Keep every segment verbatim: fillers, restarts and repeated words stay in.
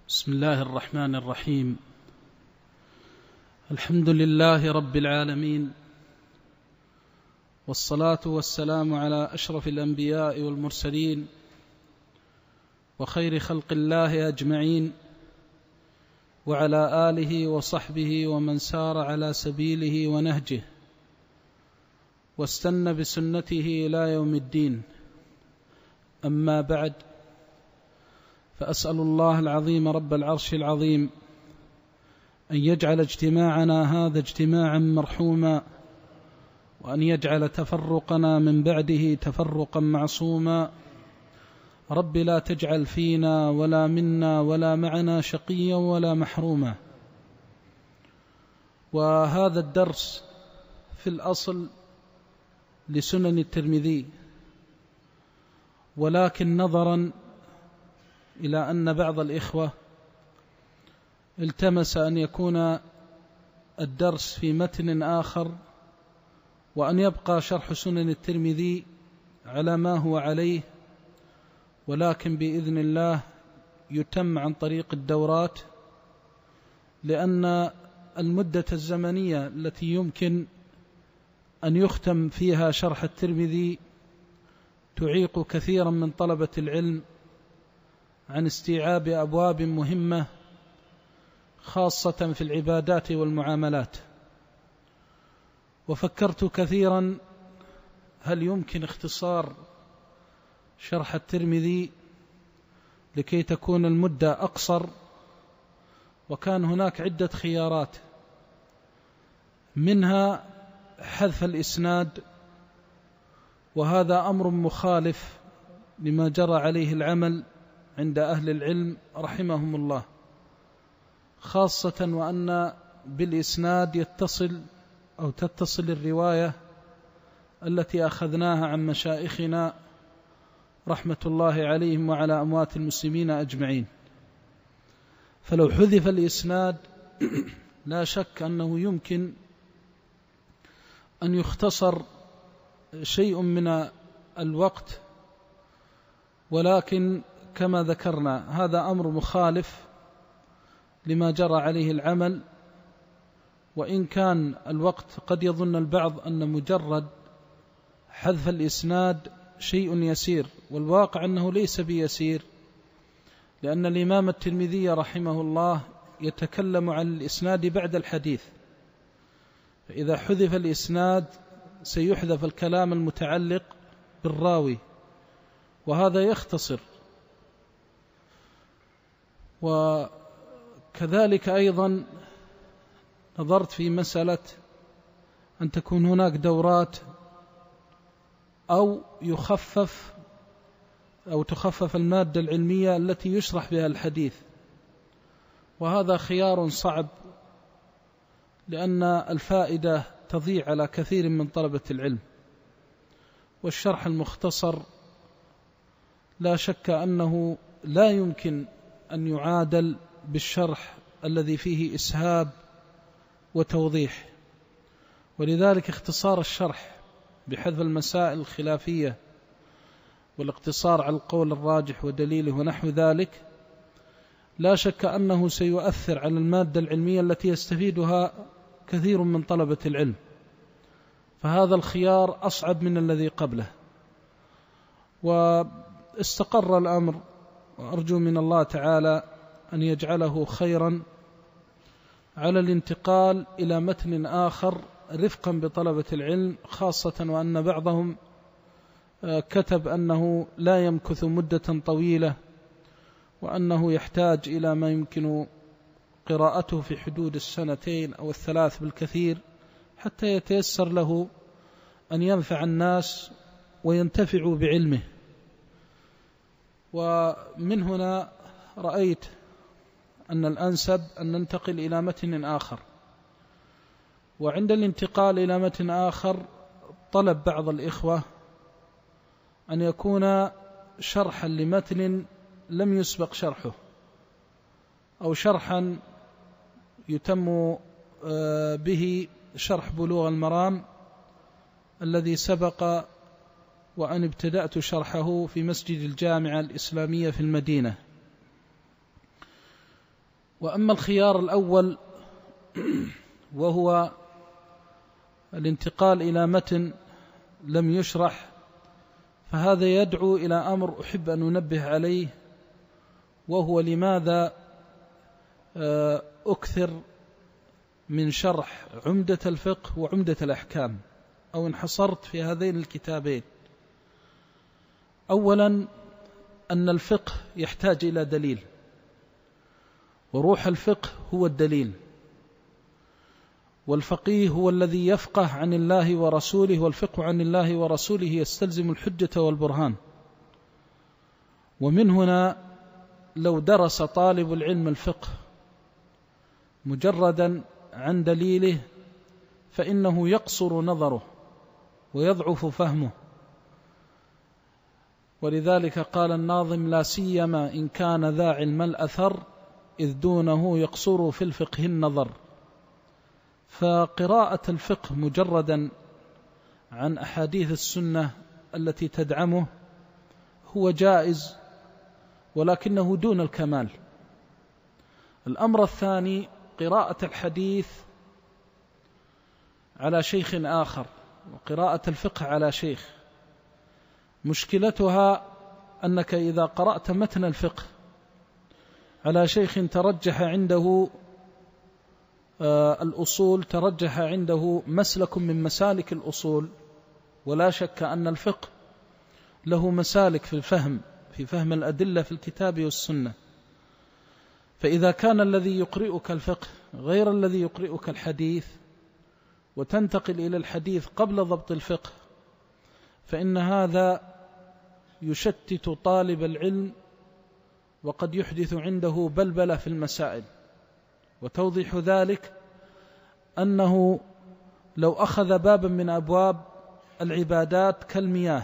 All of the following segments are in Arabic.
بسم الله الرحمن الرحيم. الحمد لله رب العالمين، والصلاة والسلام على أشرف الأنبياء والمرسلين وخير خلق الله أجمعين، وعلى آله وصحبه ومن سار على سبيله ونهجه واستنى بسنته إلى يوم الدين. أما بعد، فأسأل الله العظيم رب العرش العظيم أن يجعل اجتماعنا هذا اجتماعا مرحوما، وأن يجعل تفرقنا من بعده تفرقا معصوما. رب لا تجعل فينا ولا منا ولا معنا شقيا ولا محروما. وهذا الدرس في الأصل لسنن الترمذي، ولكن نظرا إلى أن بعض الإخوة التمس أن يكون الدرس في متن آخر، وأن يبقى شرح سنن الترمذي على ما هو عليه، ولكن بإذن الله يتم عن طريق الدورات، لأن المدة الزمنية التي يمكن أن يختم فيها شرح الترمذي تعيق كثيرا من طلبة العلم عن استيعاب أبواب مهمة، خاصة في العبادات والمعاملات. وفكرت كثيرا هل يمكن اختصار شرح الترمذي لكي تكون المدة أقصر، وكان هناك عدة خيارات، منها حذف الإسناد، وهذا أمر مخالف لما جرى عليه العمل عند أهل العلم رحمهم الله، خاصة وأن بالإسناد يتصل أو تتصل الرواية التي أخذناها عن مشائخنا رحمة الله عليهم وعلى أموات المسلمين أجمعين. فلو حذف الإسناد لا شك أنه يمكن أن يختصر شيء من الوقت، ولكن كما ذكرنا هذا أمر مخالف لما جرى عليه العمل. وإن كان الوقت قد يظن البعض أن مجرد حذف الإسناد شيء يسير، والواقع أنه ليس بيسير، لأن الإمام الترمذي رحمه الله يتكلم عن الإسناد بعد الحديث، فإذا حذف الإسناد سيحذف الكلام المتعلق بالراوي، وهذا يختصر. وكذلك أيضا نظرت في مسألة أن تكون هناك دورات أو يخفف أو تخفف المادة العلمية التي يشرح بها الحديث، وهذا خيار صعب، لأن الفائدة تضيع على كثير من طلبة العلم. والشرح المختصر لا شك أنه لا يمكن أن يعادل بالشرح الذي فيه إسهاب وتوضيح، ولذلك اختصار الشرح بحذف المسائل الخلافية والاقتصار على القول الراجح ودليله ونحو ذلك لا شك أنه سيؤثر على المادة العلمية التي يستفيدها كثير من طلبة العلم، فهذا الخيار أصعب من الذي قبله. واستقر الأمر، وأرجو من الله تعالى أن يجعله خيرا، على الانتقال إلى متن آخر رفقا بطلبة العلم، خاصة وأن بعضهم كتب أنه لا يمكث مدة طويلة، وأنه يحتاج إلى ما يمكن قراءته في حدود السنتين أو الثلاث بالكثير، حتى يتيسر له أن ينفع الناس وينتفعوا بعلمه. ومن هنا رأيت أن الأنسب أن ننتقل إلى متن آخر. وعند الانتقال إلى متن آخر طلب بعض الإخوة أن يكون شرحا لمتن لم يسبق شرحه، أو شرحا يتم به شرح بلوغ المرام الذي سبق وأن ابتدأت شرحه في مسجد الجامعة الإسلامية في المدينة. وأما الخيار الأول وهو الانتقال إلى متن لم يشرح، فهذا يدعو إلى أمر أحب أن أنبه عليه، وهو لماذا أكثر من شرح عمدة الفقه وعمدة الأحكام، أو انحصرت في هذين الكتابين. أولا أن الفقه يحتاج إلى دليل، وروح الفقه هو الدليل، والفقيه هو الذي يفقه عن الله ورسوله، والفقه عن الله ورسوله يستلزم الحجة والبرهان. ومن هنا لو درس طالب العلم الفقه مجردا عن دليله فإنه يقصر نظره ويضعف فهمه. ولذلك قال الناظم: لا سيما إن كان ذا علم الأثر إذ دونه يقصر في الفقه النظر. فقراءة الفقه مجردا عن أحاديث السنة التي تدعمه هو جائز، ولكنه دون الكمال. الأمر الثاني قراءة الحديث على شيخ آخر وقراءة الفقه على شيخ. مشكلتها أنك إذا قرأت متن الفقه على شيخ ترجح عنده الأصول، ترجح عنده مسلك من مسالك الأصول، ولا شك أن الفقه له مسالك في الفهم، في فهم الأدلة في الكتاب والسنة. فإذا كان الذي يقرئك الفقه غير الذي يقرئك الحديث، وتنتقل إلى الحديث قبل ضبط الفقه، فإن هذا يشتت طالب العلم، وقد يحدث عنده بلبلة في المسائل. وتوضيح ذلك أنه لو أخذ بابا من أبواب العبادات كالمياه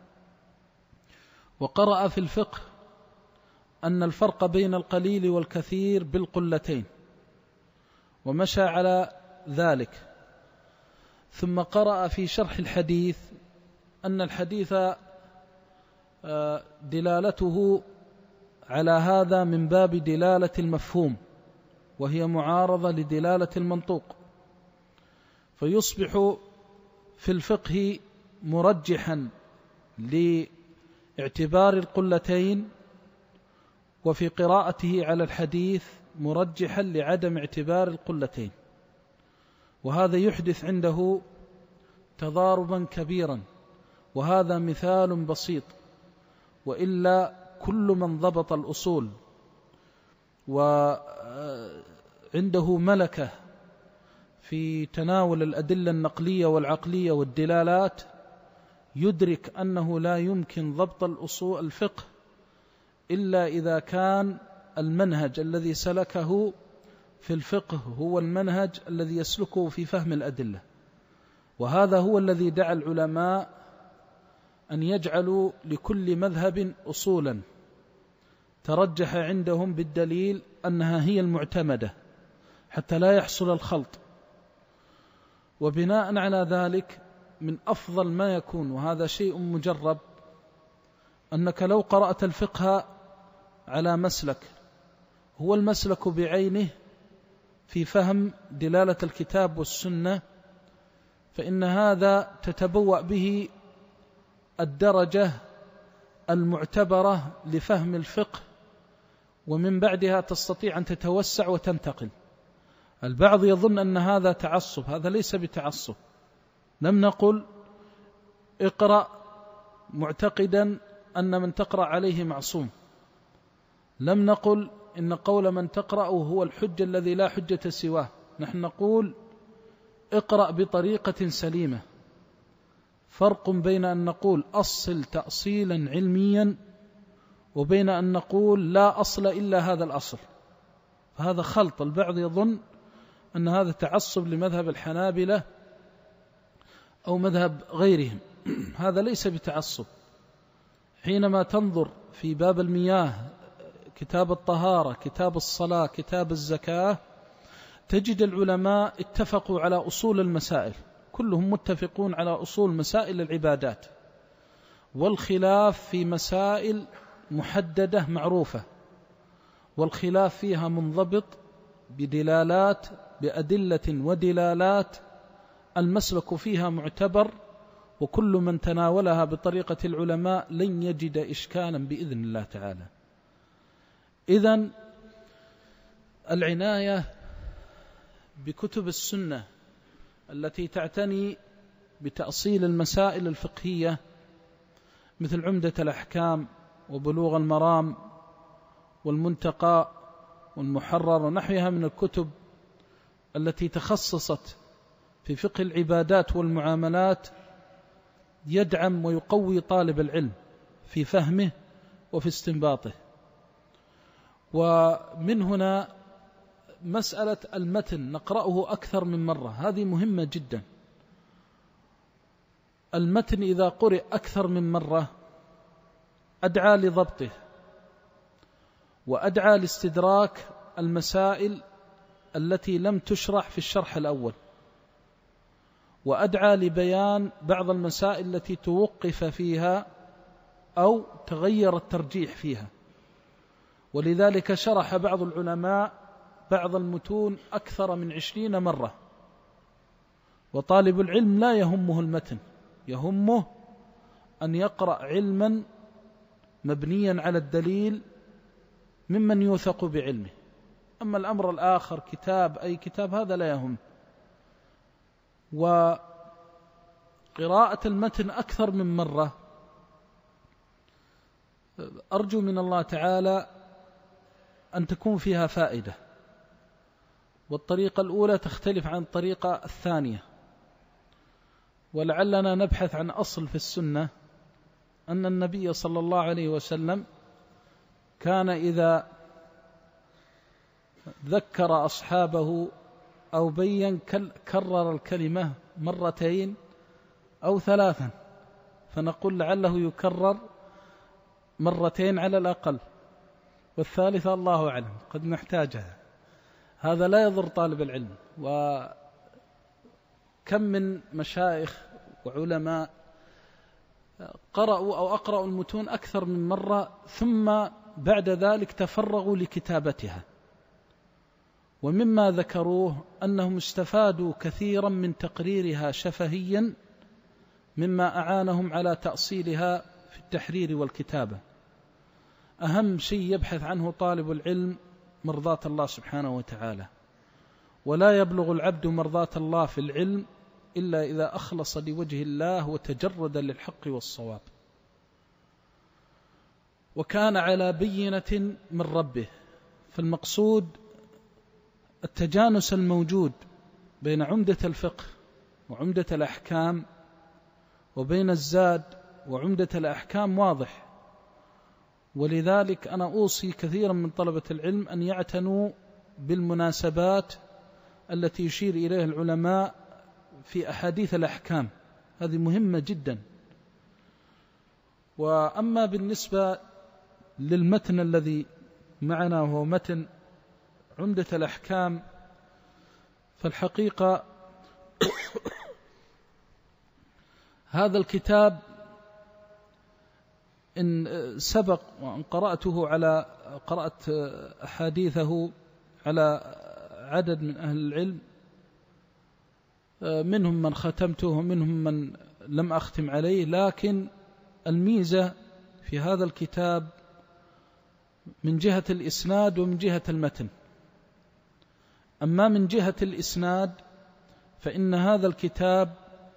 وقرأ في الفقه أن الفرق بين القليل والكثير بالقلتين ومشى على ذلك، ثم قرأ في شرح الحديث أن الحديث دلالته على هذا من باب دلالة المفهوم، وهي معارضة لدلالة المنطوق، فيصبح في الفقه مرجحا لاعتبار القلتين، وفي قراءته على الحديث مرجحا لعدم اعتبار القلتين. وهذا يحدث عنده تضاربا كبيرا، وهذا مثال بسيط، وإلا كل من ضبط الأصول وعنده ملكة في تناول الأدلة النقلية والعقلية والدلالات يدرك أنه لا يمكن ضبط الأصول الفقه إلا إذا كان المنهج الذي سلكه في الفقه هو المنهج الذي يسلكه في فهم الأدلة. وهذا هو الذي دعا العلماء أن يجعلوا لكل مذهب أصولا ترجح عندهم بالدليل أنها هي المعتمدة حتى لا يحصل الخلط. وبناء على ذلك من أفضل ما يكون، وهذا شيء مجرب، أنك لو قرأت الفقه على مسلك هو المسلك بعينه في فهم دلالة الكتاب والسنة، فإن هذا تتبوأ به الدرجة المعتبرة لفهم الفقه، ومن بعدها تستطيع أن تتوسع وتنتقل. البعض يظن أن هذا تعصب، هذا ليس بتعصب. لم نقل اقرأ معتقدا أن من تقرأ عليه معصوم، لم نقل إن قول من تقرأ هو الحجة الذي لا حجة سواه. نحن نقول اقرأ بطريقة سليمة. فرق بين أن نقول أصل تأصيلا علميا وبين أن نقول لا أصل إلا هذا الأصل، فهذا خلط. البعض يظن أن هذا تعصب لمذهب الحنابلة أو مذهب غيرهم. هذا ليس بتعصب. حينما تنظر في باب المياه، كتاب الطهارة، كتاب الصلاة، كتاب الزكاة، تجد العلماء اتفقوا على أصول المسائل، كلهم متفقون على أصول مسائل العبادات، والخلاف في مسائل محددة معروفة، والخلاف فيها منضبط بدلالات بأدلة ودلالات المسلك فيها معتبر، وكل من تناولها بطريقة العلماء لن يجد إشكالا بإذن الله تعالى. إذن العناية بكتب السنة التي تعتني بتأصيل المسائل الفقهية مثل عمدة الأحكام وبلوغ المرام والمنتقى والمحرر ونحوها من الكتب التي تخصصت في فقه العبادات والمعاملات، يدعم ويقوي طالب العلم في فهمه وفي استنباطه. ومن هنا مسألة المتن نقرأه أكثر من مرة، هذه مهمة جدا. المتن إذا قرئ أكثر من مرة أدعى لضبطه، وأدعى لاستدراك المسائل التي لم تشرح في الشرح الأول، وأدعى لبيان بعض المسائل التي توقف فيها أو تغير الترجيح فيها. ولذلك شرح بعض العلماء بعض المتون أكثر من عشرين مرة. وطالب العلم لا يهمه المتن، يهمه أن يقرأ علما مبنيا على الدليل ممن يوثق بعلمه. أما الأمر الآخر كتاب أي كتاب هذا لا يهم. وقراءة المتن أكثر من مرة أرجو من الله تعالى أن تكون فيها فائدة. والطريقة الأولى تختلف عن الطريقة الثانية، ولعلنا نبحث عن أصل في السنة أن النبي صلى الله عليه وسلم كان إذا ذكر أصحابه أو بين كرر الكلمة مرتين أو ثلاثا، فنقول لعله يكرر مرتين على الأقل، والثالثة الله أعلم قد نحتاجها. هذا لا يضر طالب العلم. وكم من مشايخ وعلماء قرأوا أو أقرأوا المتون أكثر من مرة ثم بعد ذلك تفرغوا لكتابتها، ومما ذكروه أنهم استفادوا كثيرا من تقريرها شفهيا مما أعانهم على تأصيلها في التحرير والكتابة. أهم شيء يبحث عنه طالب العلم مرضاة الله سبحانه وتعالى، ولا يبلغ العبد مرضاة الله في العلم إلا إذا أخلص لوجه الله وتجرد للحق والصواب، وكان على بينة من ربه. فالمقصود التجانس الموجود بين عمدة الفقه وعمدة الأحكام وبين الزاد وعمدة الأحكام واضح. ولذلك أنا أوصي كثيرا من طلبة العلم أن يعتنوا بالمناسبات التي يشير إليها العلماء في أحاديث الأحكام، هذه مهمة جدا. وأما بالنسبة للمتن الذي معنا وهو متن عمدة الأحكام، فالحقيقة هذا الكتاب إن سبق وأن قرأته على قرأت أحاديثه على عدد من أهل العلم، منهم من ختمته ومنهم من لم أختم عليه. لكن الميزة في هذا الكتاب من جهة الإسناد ومن جهة المتن. أما من جهة الإسناد فإن هذا الكتاب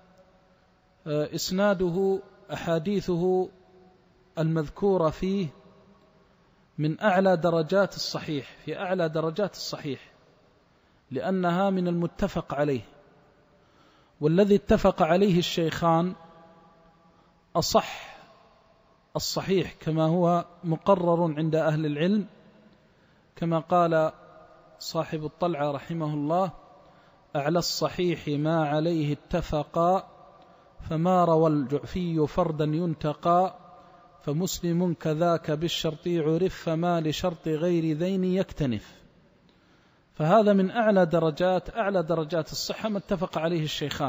إسناده أحاديثه المذكورة فيه من أعلى درجات الصحيح، في أعلى درجات الصحيح، لأنها من المتفق عليه. والذي اتفق عليه الشيخان أصح الصحيح كما هو مقرر عند أهل العلم، كما قال صاحب الطلعة رحمه الله: أعلى الصحيح ما عليه اتفقا، فما روى الجعفي فردا ينتقى، فمسلم كذاك بالشرط عرف، فما لشرط غير ذين يكتنف. فهذا من أعلى درجات أعلى درجات الصحة ما اتفق عليه الشيخان.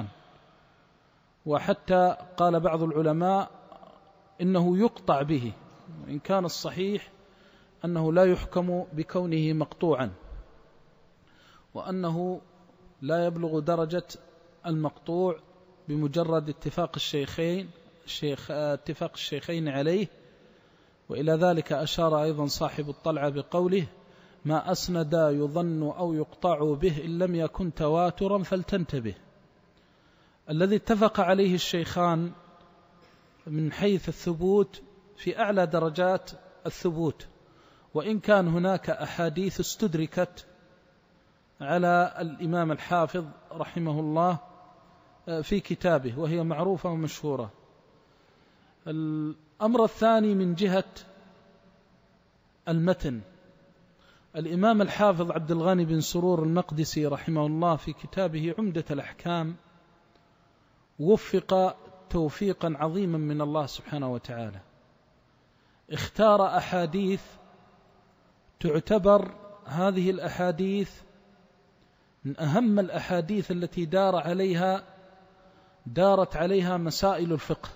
وحتى قال بعض العلماء إنه يقطع به، وإن كان الصحيح أنه لا يحكم بكونه مقطوعا. وأنه لا يبلغ درجة المقطوع بمجرد اتفاق الشيخين الشيخ اتفاق الشيخين عليه. وإلى ذلك أشار أيضا صاحب الطلعة بقوله: ما أسند يظن أو يقطع به إن لم يكن تواترا فلتنتبه. الذي اتفق عليه الشيخان من حيث الثبوت في أعلى درجات الثبوت، وإن كان هناك أحاديث استدركت على الإمام الحافظ رحمه الله في كتابه وهي معروفة ومشهورة. الأمر الثاني من جهة المتن، الإمام الحافظ عبد الغني بن سرور المقدسي رحمه الله في كتابه عمدة الأحكام وفق توفيقا عظيما من الله سبحانه وتعالى، اختار أحاديث تعتبر هذه الأحاديث من أهم الأحاديث التي دار عليها دارت عليها مسائل الفقه.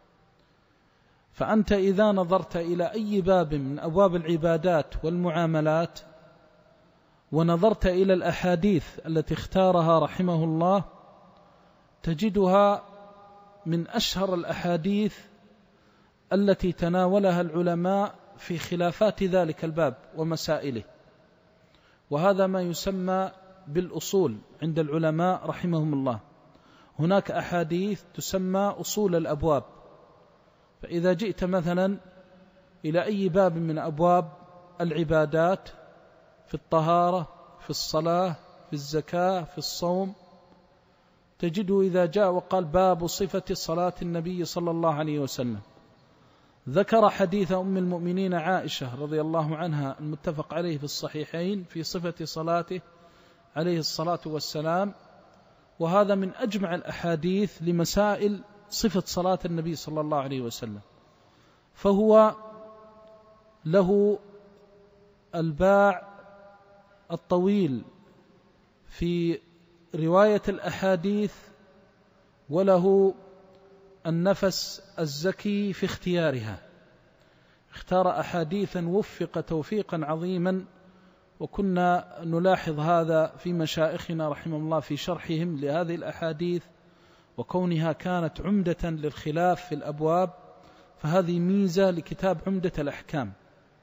فأنت إذا نظرت إلى أي باب من أبواب العبادات والمعاملات ونظرت إلى الأحاديث التي اختارها رحمه الله تجدها من أشهر الأحاديث التي تناولها العلماء في خلافات ذلك الباب ومسائله، وهذا ما يسمى بالأصول عند العلماء رحمهم الله. هناك أحاديث تسمى أصول الأبواب، فإذا جئت مثلا إلى أي باب من أبواب العبادات في الطهارة في الصلاة في الزكاة في الصوم تجده إذا جاء وقال باب صفة صلاة النبي صلى الله عليه وسلم ذكر حديث أم المؤمنين عائشة رضي الله عنها المتفق عليه في الصحيحين في صفة صلاته عليه الصلاة والسلام، وهذا من أجمع الأحاديث لمسائل صفة صلاة النبي صلى الله عليه وسلم. فهو له الباع الطويل في رواية الأحاديث وله النفس الزكي في اختيارها، اختار أحاديثا وفق توفيقا عظيما، وكنا نلاحظ هذا في مشايخنا رحمه الله في شرحهم لهذه الأحاديث، وكونها كانت عمدة للخلاف في الأبواب، فهذه ميزة لكتاب عمدة الأحكام.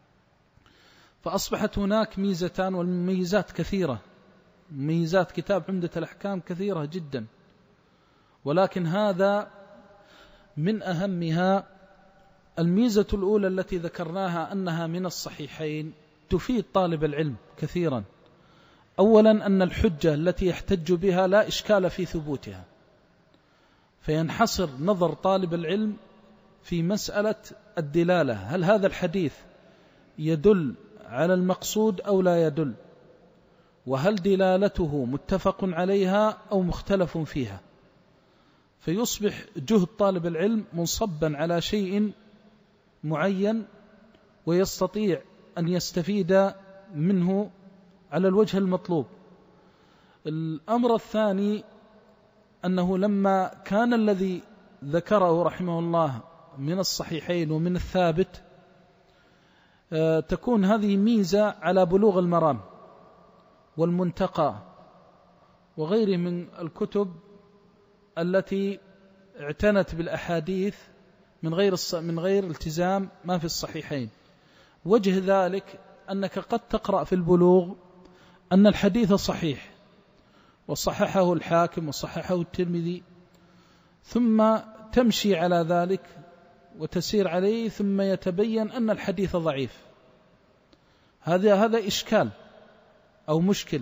فأصبحت هناك ميزتان، والميزات كثيرة، ميزات كتاب عمدة الأحكام كثيرة جدا، ولكن هذا من أهمها. الميزة الأولى التي ذكرناها أنها من الصحيحين تفيد طالب العلم كثيرا. أولا أن الحجة التي يحتج بها لا إشكال في ثبوتها، فينحصر نظر طالب العلم في مسألة الدلالة، هل هذا الحديث يدل على المقصود أو لا يدل، وهل دلالته متفق عليها أو مختلف فيها، فيصبح جهد طالب العلم منصبا على شيء معين ويستطيع أن يستفيد منه على الوجه المطلوب. الأمر الثاني أنه لما كان الذي ذكره رحمه الله من الصحيحين ومن الثابت تكون هذه ميزة على بلوغ المرام والمنتقى وغيره من الكتب التي اعتنت بالأحاديث من غير من غير التزام ما في الصحيحين. وجه ذلك أنك قد تقرأ في البلوغ أن الحديث صحيح وصححه الحاكم وصححه الترمذي، ثم تمشي على ذلك وتسير عليه، ثم يتبين أن الحديث ضعيف. هذا هذا إشكال أو مشكل،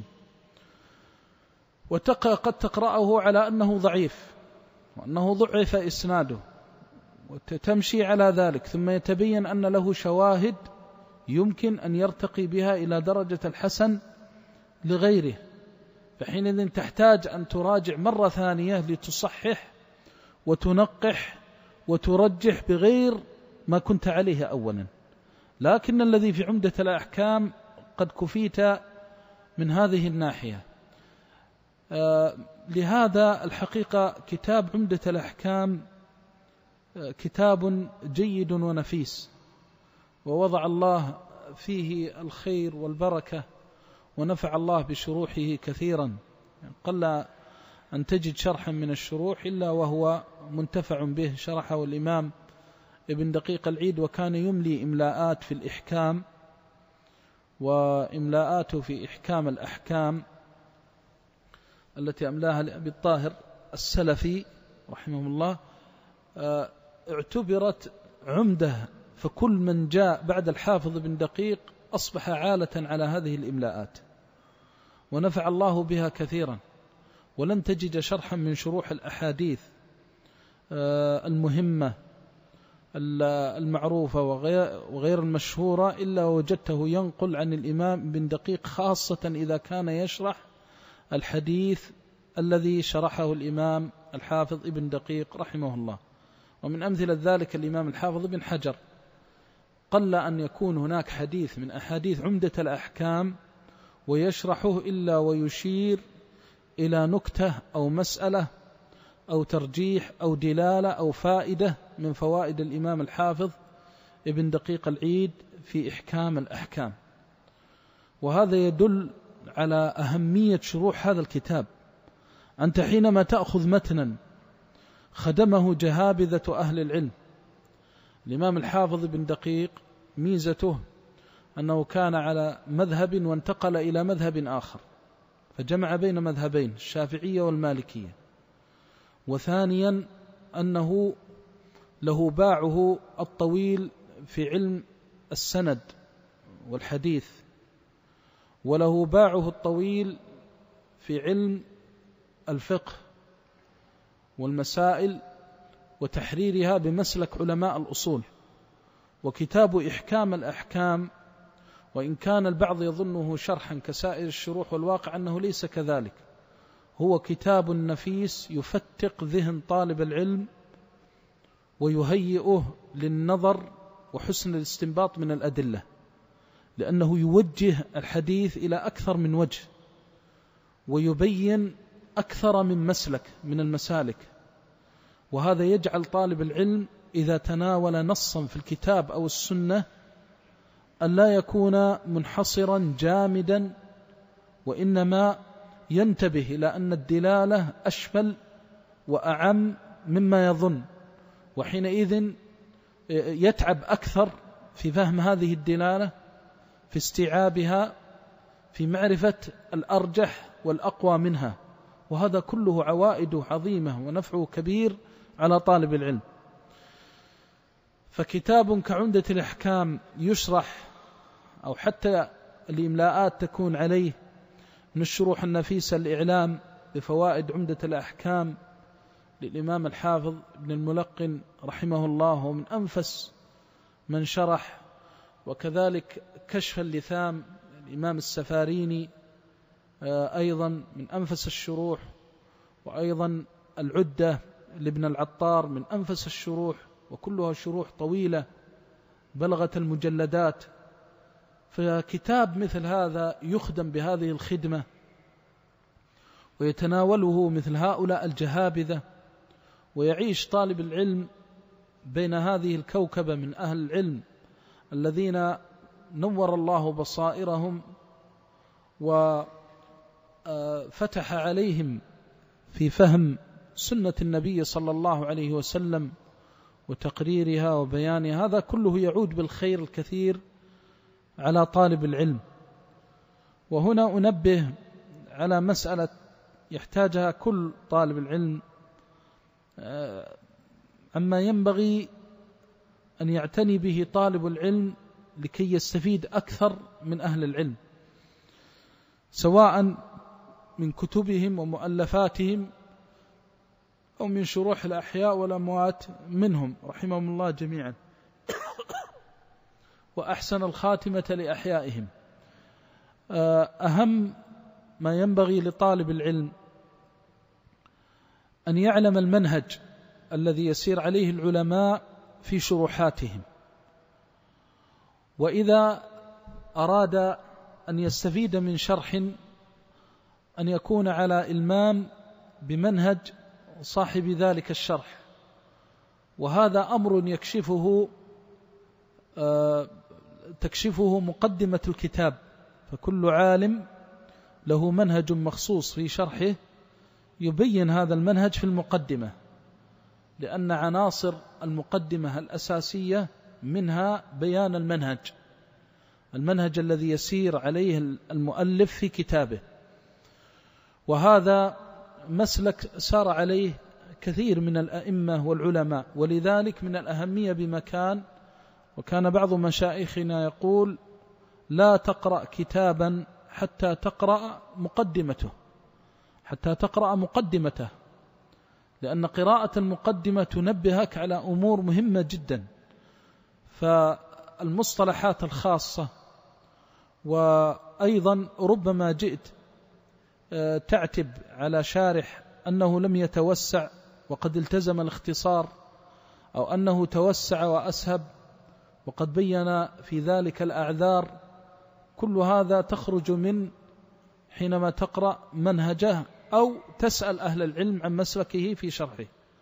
وقد تقرأه على أنه ضعيف وأنه ضعف إسناده، وتمشي على ذلك، ثم يتبين أن له شواهد يمكن أن يرتقي بها إلى درجة الحسن لغيره، فحينئذ تحتاج أن تراجع مرة ثانية لتصحح وتنقح وترجح بغير ما كنت عليه أولا. لكن الذي في عمدة الأحكام قد كفيت من هذه الناحية. آه لهذا الحقيقة كتاب عمدة الأحكام آه كتاب جيد ونفيس، ووضع الله فيه الخير والبركة، ونفع الله بشروحه كثيرا، قل أن تجد شرحا من الشروح إلا وهو منتفع به. شرحه الإمام ابن دقيق العيد، وكان يملي إملاءات في الإحكام، وإملاءاته في إحكام الأحكام التي أملاها لأبي الطاهر السلفي رحمه الله اعتبرت عمدة، فكل من جاء بعد الحافظ بن دقيق أصبح عالة على هذه الإملاءات، ونفع الله بها كثيرا. ولن تجد شرحا من شروح الأحاديث المهمة المعروفة وغير المشهورة إلا وجدته ينقل عن الإمام بن دقيق، خاصة إذا كان يشرح الحديث الذي شرحه الإمام الحافظ ابن دقيق رحمه الله. ومن أمثلة ذلك الإمام الحافظ بن حجر، قل أن يكون هناك حديث من أحاديث عمدة الأحكام ويشرحه إلا ويشير إلى نكتة أو مسألة أو ترجيح أو دلالة أو فائدة من فوائد الإمام الحافظ ابن دقيق العيد في إحكام الأحكام. وهذا يدل على أهمية شروح هذا الكتاب. أنت حينما تأخذ متنا خدمه جهابذة أهل العلم، الإمام الحافظ ابن دقيق ميزته أنه كان على مذهب وانتقل إلى مذهب آخر، فجمع بين مذهبين الشافعية والمالكية. وثانيا أنه له باعه الطويل في علم السند والحديث، وله باعه الطويل في علم الفقه والمسائل وتحريرها بمسلك علماء الأصول. وكتاب إحكام الأحكام، وإن كان البعض يظنه شرحا كسائر الشروح، والواقع أنه ليس كذلك، هو كتاب نفيس يفتق ذهن طالب العلم ويهيئه للنظر وحسن الاستنباط من الأدلة، لأنه يوجه الحديث إلى أكثر من وجه ويبين أكثر من مسلك من المسالك. وهذا يجعل طالب العلم إذا تناول نصا في الكتاب أو السنة أن لا يكون منحصرا جامدا، وإنما ينتبه إلى أن الدلالة أشمل وأعم مما يظن، وحينئذ يتعب أكثر في فهم هذه الدلالة، في استيعابها، في معرفة الأرجح والأقوى منها. وهذا كله عوائده عظيمة ونفعه كبير على طالب العلم. فكتاب كعمدة الأحكام يشرح، أو حتى الإملاءات تكون عليه من الشروح النفيسة الإعلام بفوائد عمدة الأحكام للإمام الحافظ ابن الملقن رحمه الله، ومن أنفس من شرح. وكذلك كشف اللثام الإمام السفاريني أيضا من أنفس الشروح، وأيضا العدة لابن العطار من أنفس الشروح، وكلها شروح طويلة بلغت المجلدات. فكتاب مثل هذا يخدم بهذه الخدمة ويتناوله مثل هؤلاء الجهابذة، ويعيش طالب العلم بين هذه الكوكبة من أهل العلم الذين نور الله بصائرهم وفتح عليهم في فهم سنة النبي صلى الله عليه وسلم وتقريرها وبيانها. هذا كله يعود بالخير الكثير على طالب العلم. وهنا أنبه على مسألة يحتاجها كل طالب العلم، عما ينبغي أن يعتني به طالب العلم لكي يستفيد أكثر من أهل العلم، سواء من كتبهم ومؤلفاتهم أو من شروح الأحياء والأموات منهم رحمهم الله جميعا، وأحسن الخاتمة لأحيائهم. أهم ما ينبغي لطالب العلم أن يعلم المنهج الذي يسير عليه العلماء في شروحاتهم، وإذا أراد أن يستفيد من شرح أن يكون على إلمام بمنهج صاحب ذلك الشرح. وهذا أمر يكشفه تكشفه مقدمة الكتاب، فكل عالم له منهج مخصوص في شرحه يبين هذا المنهج في المقدمة، لأن عناصر المقدمة الأساسية منها بيان المنهج المنهج الذي يسير عليه المؤلف في كتابه، وهذا مسلك سار عليه كثير من الأئمة والعلماء، ولذلك من الأهمية بمكان. وكان بعض مشايخنا يقول: لا تقرأ كتابا حتى تقرأ مقدمته حتى تقرأ مقدمته لأن قراءة المقدمة تنبهك على أمور مهمة جدا. فالمصطلحات الخاصة، وأيضا ربما جئت تعتب على شارح أنه لم يتوسع وقد التزم الاختصار، أو أنه توسع وأسهب وقد بين في ذلك الأعذار، كل هذا تخرج من حينما تقرأ منهجه أو تسأل أهل العلم عن مسلكه في شرحه.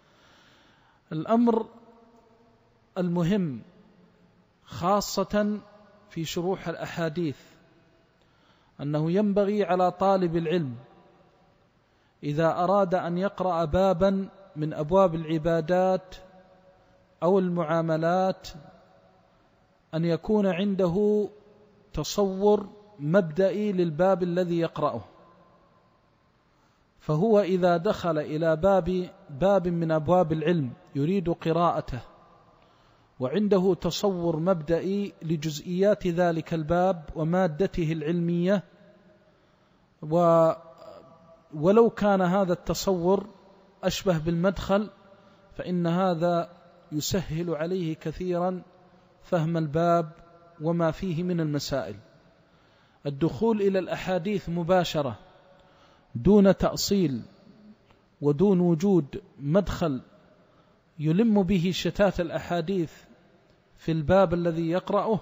الأمر المهم خاصة في شروح الأحاديث أنه ينبغي على طالب العلم إذا أراد أن يقرأ بابا من أبواب العبادات أو المعاملات أن يكون عنده تصور مبدئي للباب الذي يقرأه. فهو إذا دخل إلى باب باب من أبواب العلم يريد قراءته وعنده تصور مبدئي لجزئيات ذلك الباب ومادته العلمية، و ولو كان هذا التصور أشبه بالمدخل، فإن هذا يسهل عليه كثيرا فهم الباب وما فيه من المسائل. الدخول إلى الأحاديث مباشرة دون تأصيل ودون وجود مدخل يلم به شتات الأحاديث في الباب الذي يقرأه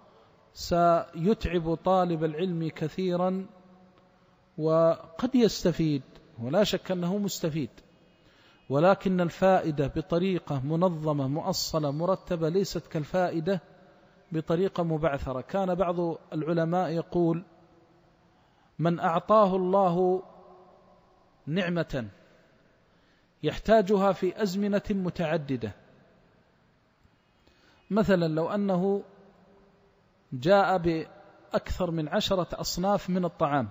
سيتعب طالب العلم كثيرا، وقد يستفيد ولا شك أنه مستفيد، ولكن الفائدة بطريقة منظمة مؤصلة مرتبة ليست كالفائدة بطريقة مبعثرة. كان بعض العلماء يقول: من أعطاه الله نعمة يحتاجها في أزمنة متعددة، مثلا لو أنه جاء بأكثر من عشرة أصناف من الطعام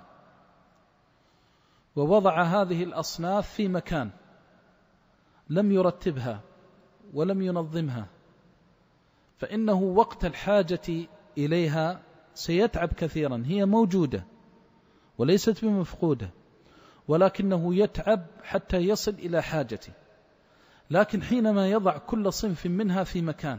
ووضع هذه الأصناف في مكان لم يرتبها ولم ينظمها، فإنه وقت الحاجة إليها سيتعب كثيرا. هي موجودة وليست بمفقودة، ولكنه يتعب حتى يصل إلى حاجته. لكن حينما يضع كل صنف منها في مكان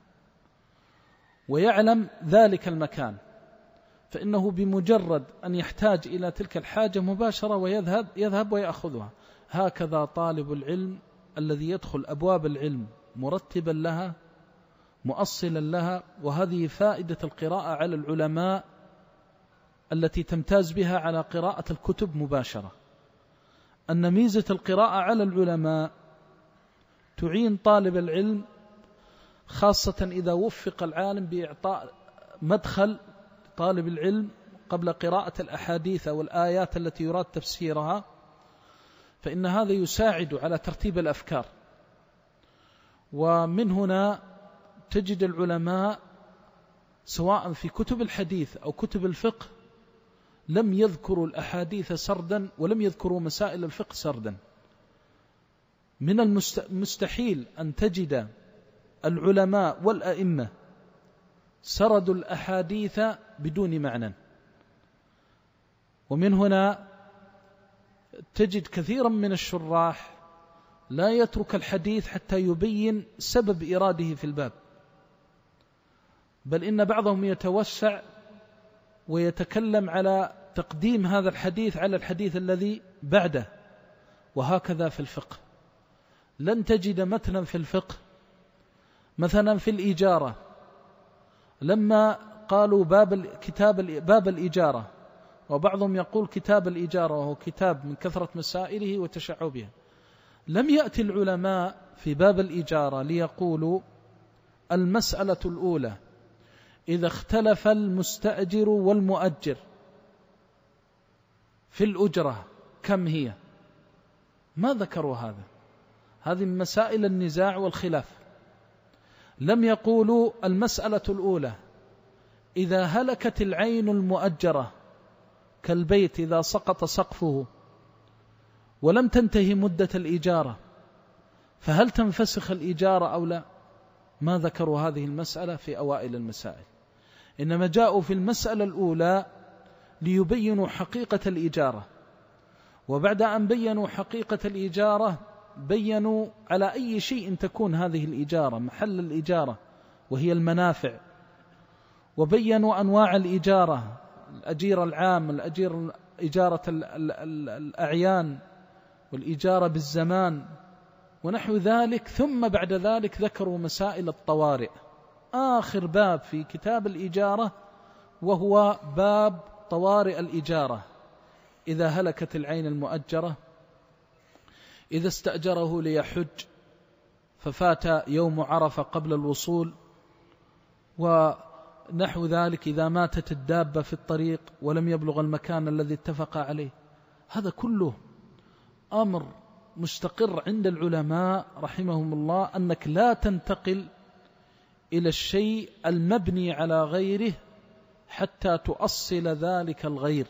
ويعلم ذلك المكان، فإنه بمجرد أن يحتاج إلى تلك الحاجة مباشرة ويذهب يذهب ويأخذها. هكذا طالب العلم الذي يدخل أبواب العلم مرتبا لها مؤصلا لها. وهذه فائدة القراءة على العلماء التي تمتاز بها على قراءة الكتب مباشرة، أن ميزة القراءة على العلماء تعين طالب العلم، خاصة إذا وفق العالم بإعطاء مدخل طالب العلم قبل قراءة الأحاديث أو الآيات التي يراد تفسيرها، فإن هذا يساعد على ترتيب الأفكار. ومن هنا تجد العلماء سواء في كتب الحديث أو كتب الفقه لم يذكروا الأحاديث سردا ولم يذكروا مسائل الفقه سردا. من المستحيل أن تجد العلماء والأئمة سردوا الأحاديث بدون معنى. ومن هنا تجد كثيرا من الشراح لا يترك الحديث حتى يبين سبب إراده في الباب، بل إن بعضهم يتوسع ويتكلم على تقديم هذا الحديث على الحديث الذي بعده. وهكذا في الفقه لن تجد متنا في الفقه مثلا في الإجارة، لما قالوا باب كتاب باب الإجارة، وبعضهم يقول كتاب الإجارة وهو كتاب من كثرة مسائله وتشعبها، لم يأتي العلماء في باب الإجارة ليقولوا المسألة الأولى إذا اختلف المستأجر والمؤجر، في الأجرة كم هي؟ ما ذكروا هذا. هذه من مسائل النزاع والخلاف. لم يقولوا المسألة الأولى إذا هلكت العين المؤجرة كالبيت إذا سقط سقفه ولم تنتهي مدة الإجارة فهل تنفسخ الإجارة أو لا؟ ما ذكروا هذه المسألة في أوائل المسائل، إنما جاءوا في المسألة الأولى ليبينوا حقيقة الإجارة، وبعد أن بينوا حقيقة الإجارة بينوا على أي شيء تكون هذه الإجارة، محل الإجارة وهي المنافع، وبينوا أنواع الإجارة، الأجير العام، الأجير إجارة الأعيان، والإجارة بالزمان ونحو ذلك. ثم بعد ذلك ذكروا مسائل الطوارئ، آخر باب في كتاب الإجارة وهو باب طوارئ الإجارة. إذا هلكت العين المؤجرة، إذا استأجره ليحج ففات يوم عرفة قبل الوصول، ونحو ذلك، إذا ماتت الدابة في الطريق ولم يبلغ المكان الذي اتفق عليه. هذا كله أمر مستقر عند العلماء رحمهم الله، أنك لا تنتقل إلى الشيء المبني على غيره حتى تؤصل ذلك الغير.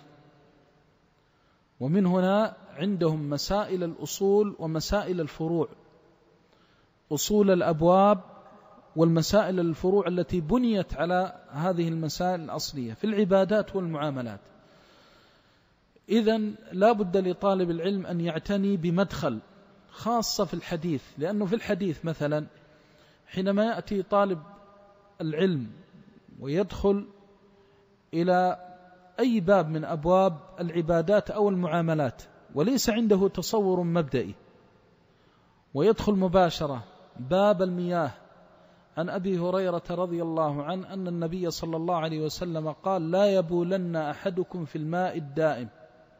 ومن هنا عندهم مسائل الأصول ومسائل الفروع، أصول الأبواب والمسائل الفروع التي بنيت على هذه المسائل الأصلية في العبادات والمعاملات. إذن لا بد لطالب العلم أن يعتني بمدخل، خاصة في الحديث، لأنه في الحديث مثلا حينما يأتي طالب العلم ويدخل إلى أي باب من أبواب العبادات أو المعاملات وليس عنده تصور مبدئي، ويدخل مباشرة باب المياه، عن أبي هريرة رضي الله عنه أن النبي صلى الله عليه وسلم قال: لا يبولن أحدكم في الماء الدائم.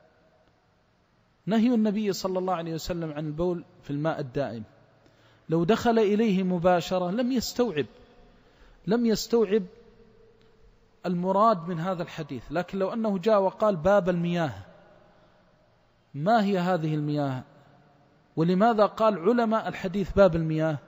نهي النبي صلى الله عليه وسلم عن البول في الماء الدائم. لو دخل إليه مباشرة لم يستوعب لم يستوعب المراد من هذا الحديث. لكن لو أنه جاء وقال باب المياه، ما هي هذه المياه؟ ولماذا قال علماء الحديث باب المياه؟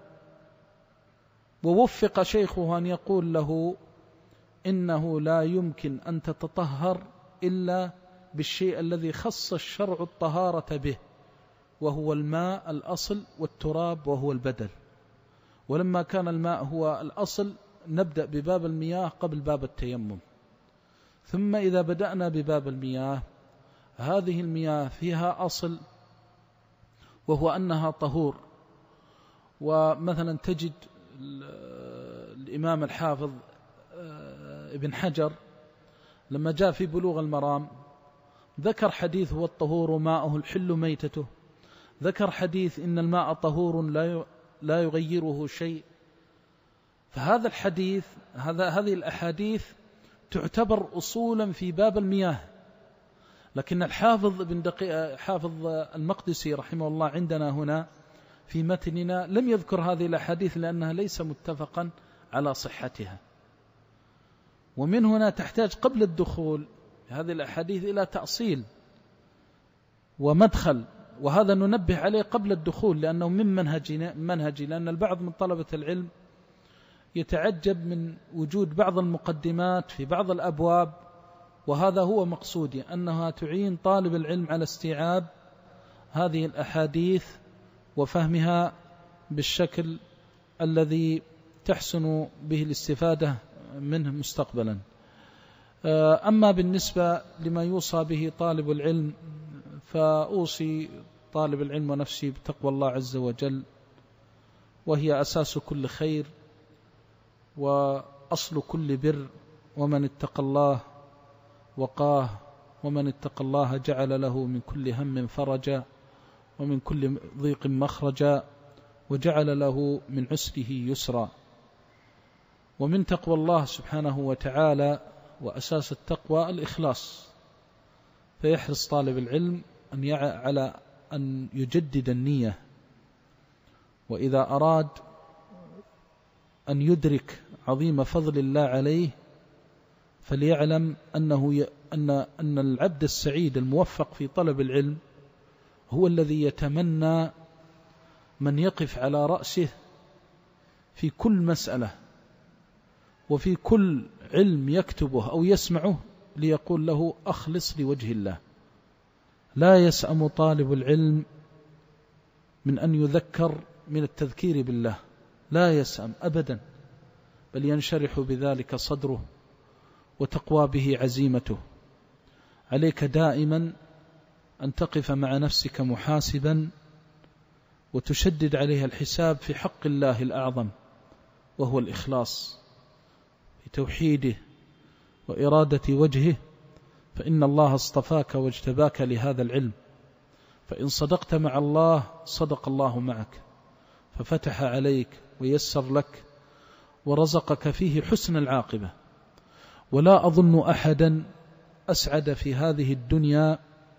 ووفق شيخه أن يقول له إنه لا يمكن أن تتطهر إلا بالشيء الذي خص الشرع الطهارة به، وهو الماء الأصل، والتراب وهو البدل. ولما كان الماء هو الأصل نبدأ بباب المياه قبل باب التيمم. ثم إذا بدأنا بباب المياه، هذه المياه فيها أصل وهو أنها طهور. ومثلا تجد الإمام الحافظ ابن حجر لما جاء في بلوغ المرام ذكر حديث هو الطهور ماؤه الحل ميتته، ذكر حديث إن الماء طهور لا يغيره شيء. فهذا الحديث هذا هذه الأحاديث تعتبر أصولا في باب المياه. لكن الحافظ ابن دقيق حافظ المقدسي رحمه الله عندنا هنا في متننا لم يذكر هذه الأحاديث لأنها ليس متفقا على صحتها. ومن هنا تحتاج قبل الدخول هذه الأحاديث إلى تأصيل ومدخل، وهذا ننبه عليه قبل الدخول لأنه من منهجنا منهجي لأن البعض من طلبة العلم يتعجب من وجود بعض المقدمات في بعض الأبواب، وهذا هو مقصودي، أنها تعين طالب العلم على استيعاب هذه الأحاديث وفهمها بالشكل الذي تحسن به الاستفادة منه مستقبلا. أما بالنسبة لما يوصى به طالب العلم، فأوصي طالب العلم ونفسي بتقوى الله عز وجل، وهي أساس كل خير وأصل كل بر. ومن اتقى الله وقاه، ومن اتقى الله جعل له من كل هم فرجا، ومن كل ضيق مخرجا، وجعل له من عسره يسرا. ومن تقوى الله سبحانه وتعالى وأساس التقوى الإخلاص، فيحرص طالب العلم أن يع... على أن يجدد النية، وإذا أراد أن يدرك عظيم فضل الله عليه فليعلم أنه أن أن العبد السعيد الموفق في طلب العلم هو الذي يتمنى من يقف على رأسه في كل مسألة وفي كل علم يكتبه أو يسمعه ليقول له أخلص لوجه الله. لا يسأم طالب العلم من أن يذكر من التذكير بالله، لا يسأم أبدا، بل ينشرح بذلك صدره وتقوى به عزيمته. عليك دائما أن تقف مع نفسك محاسبا وتشدد عليها الحساب في حق الله الأعظم، وهو الإخلاص في توحيده وإرادة وجهه، فإن الله اصطفاك واجتباك لهذا العلم، فإن صدقت مع الله صدق الله معك، ففتح عليك ويسر لك ورزقك فيه حسن العاقبة. ولا أظن أحدا أسعد في هذه الدنيا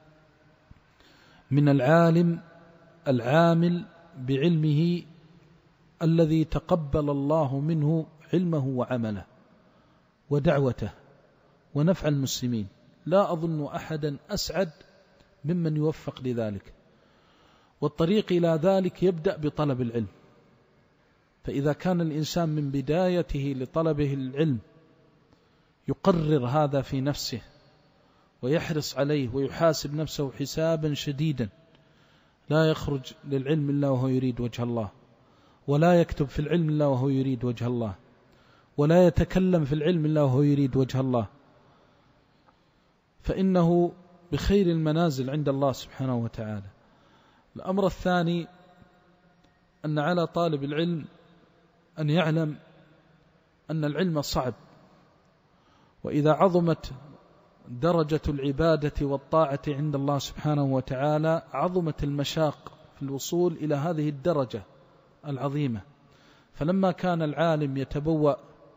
من العالم العامل بعلمه الذي تقبل الله منه علمه وعمله ودعوته ونفع المسلمين. لا أظن أحدا أسعد ممن يوفق لذلك. والطريق إلى ذلك يبدأ بطلب العلم، فإذا كان الإنسان من بدايته لطلبه العلم يقرر هذا في نفسه ويحرص عليه ويحاسب نفسه حسابا شديدا، لا يخرج للعلم إلا وهو يريد وجه الله، ولا يكتب في العلم إلا وهو يريد وجه الله، ولا يتكلم في العلم إلا وهو يريد وجه الله، فإنه بخير المنازل عند الله سبحانه وتعالى. الأمر الثاني أن على طالب العلم أن يعلم أن العلم صعب، وإذا عظمت درجة العبادة والطاعة عند الله سبحانه وتعالى عظمت المشاق في الوصول إلى هذه الدرجة العظيمة. فلما كان العالم يتبوأ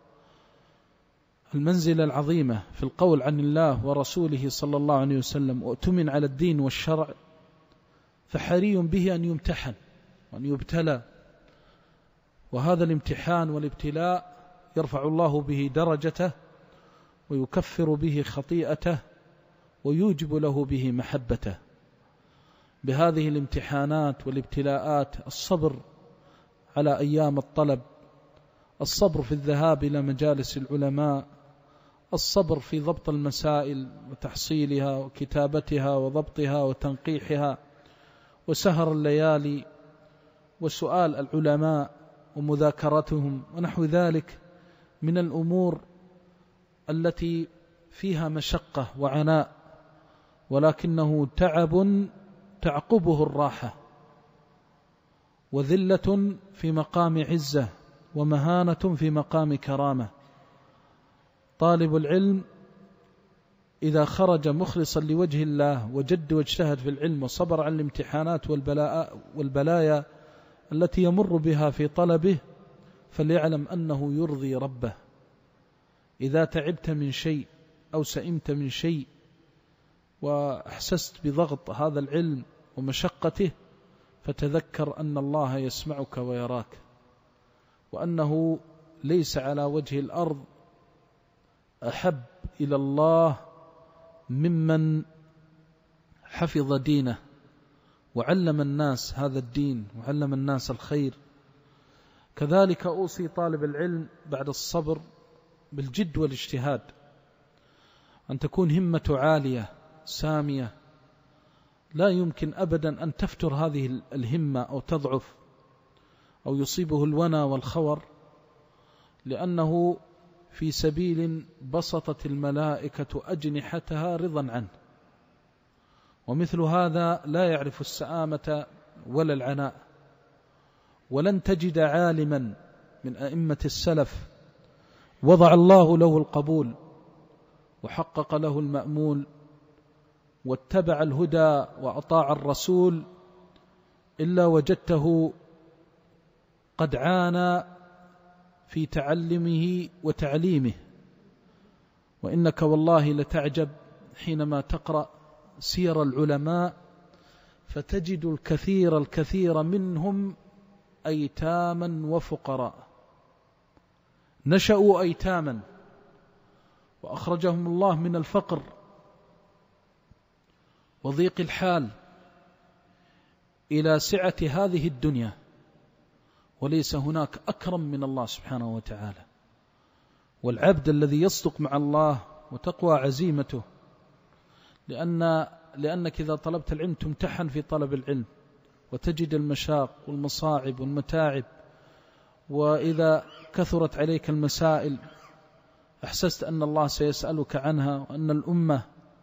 المنزلة العظيمة في القول عن الله ورسوله صلى الله عليه وسلم وأؤتمن على الدين والشرع، فحري به أن يمتحن وأن يبتلى، وهذا الامتحان والابتلاء يرفع الله به درجته ويكفر به خطيئته ويوجب له به محبته. بهذه الامتحانات والابتلاءات الصبر على أيام الطلب، الصبر في الذهاب إلى مجالس العلماء، الصبر في ضبط المسائل وتحصيلها وكتابتها وضبطها وتنقيحها، وسهر الليالي وسؤال العلماء ومذاكرتهم ونحو ذلك من الأمور التي فيها مشقة وعناء، ولكنه تعب تعقبه الراحة، وذلة في مقام عزة، ومهانة في مقام كرامة. طالب العلم إذا خرج مخلصا لوجه الله وجد واجتهد في العلم وصبر عن الامتحانات والبلاء والبلايا التي يمر بها في طلبه، فليعلم أنه يرضي ربه. إذا تعبت من شيء أو سئمت من شيء وأحسست بضغط هذا العلم ومشقته، فتذكر أن الله يسمعك ويراك، وأنه ليس على وجه الأرض أحب إلى الله ممن حفظ دينه وعلم الناس هذا الدين وعلم الناس الخير. كذلك أوصي طالب العلم بعد الصبر بالجد والاجتهاد، أن تكون همة عالية سامية، لا يمكن أبدا أن تفتر هذه الهمة أو تضعف أو يصيبه الونى والخور، لأنه في سبيل بسطت الملائكة أجنحتها رضا عنه، ومثل هذا لا يعرف السآمة ولا العناء. ولن تجد عالما من أئمة السلف وضع الله له القبول وحقق له المأمول واتبع الهدى وأطاع الرسول إلا وجدته قد عانى في تعلمه وتعليمه. وإنك والله لتعجب حينما تقرأ سير العلماء فتجد الكثير الكثير منهم أيتاما وفقراء، نشأوا أيتاما وأخرجهم الله من الفقر وضيق الحال إلى سعة هذه الدنيا، وليس هناك أكرم من الله سبحانه وتعالى. والعبد الذي يصدق مع الله وتقوى عزيمته، لأن لأنك إذا طلبت العلم تمتحن في طلب العلم، وتجد المشاق والمصاعب والمتاعب، وإذا كثرت عليك المسائل أحسست أن الله سيسألك عنها، وأن الأمة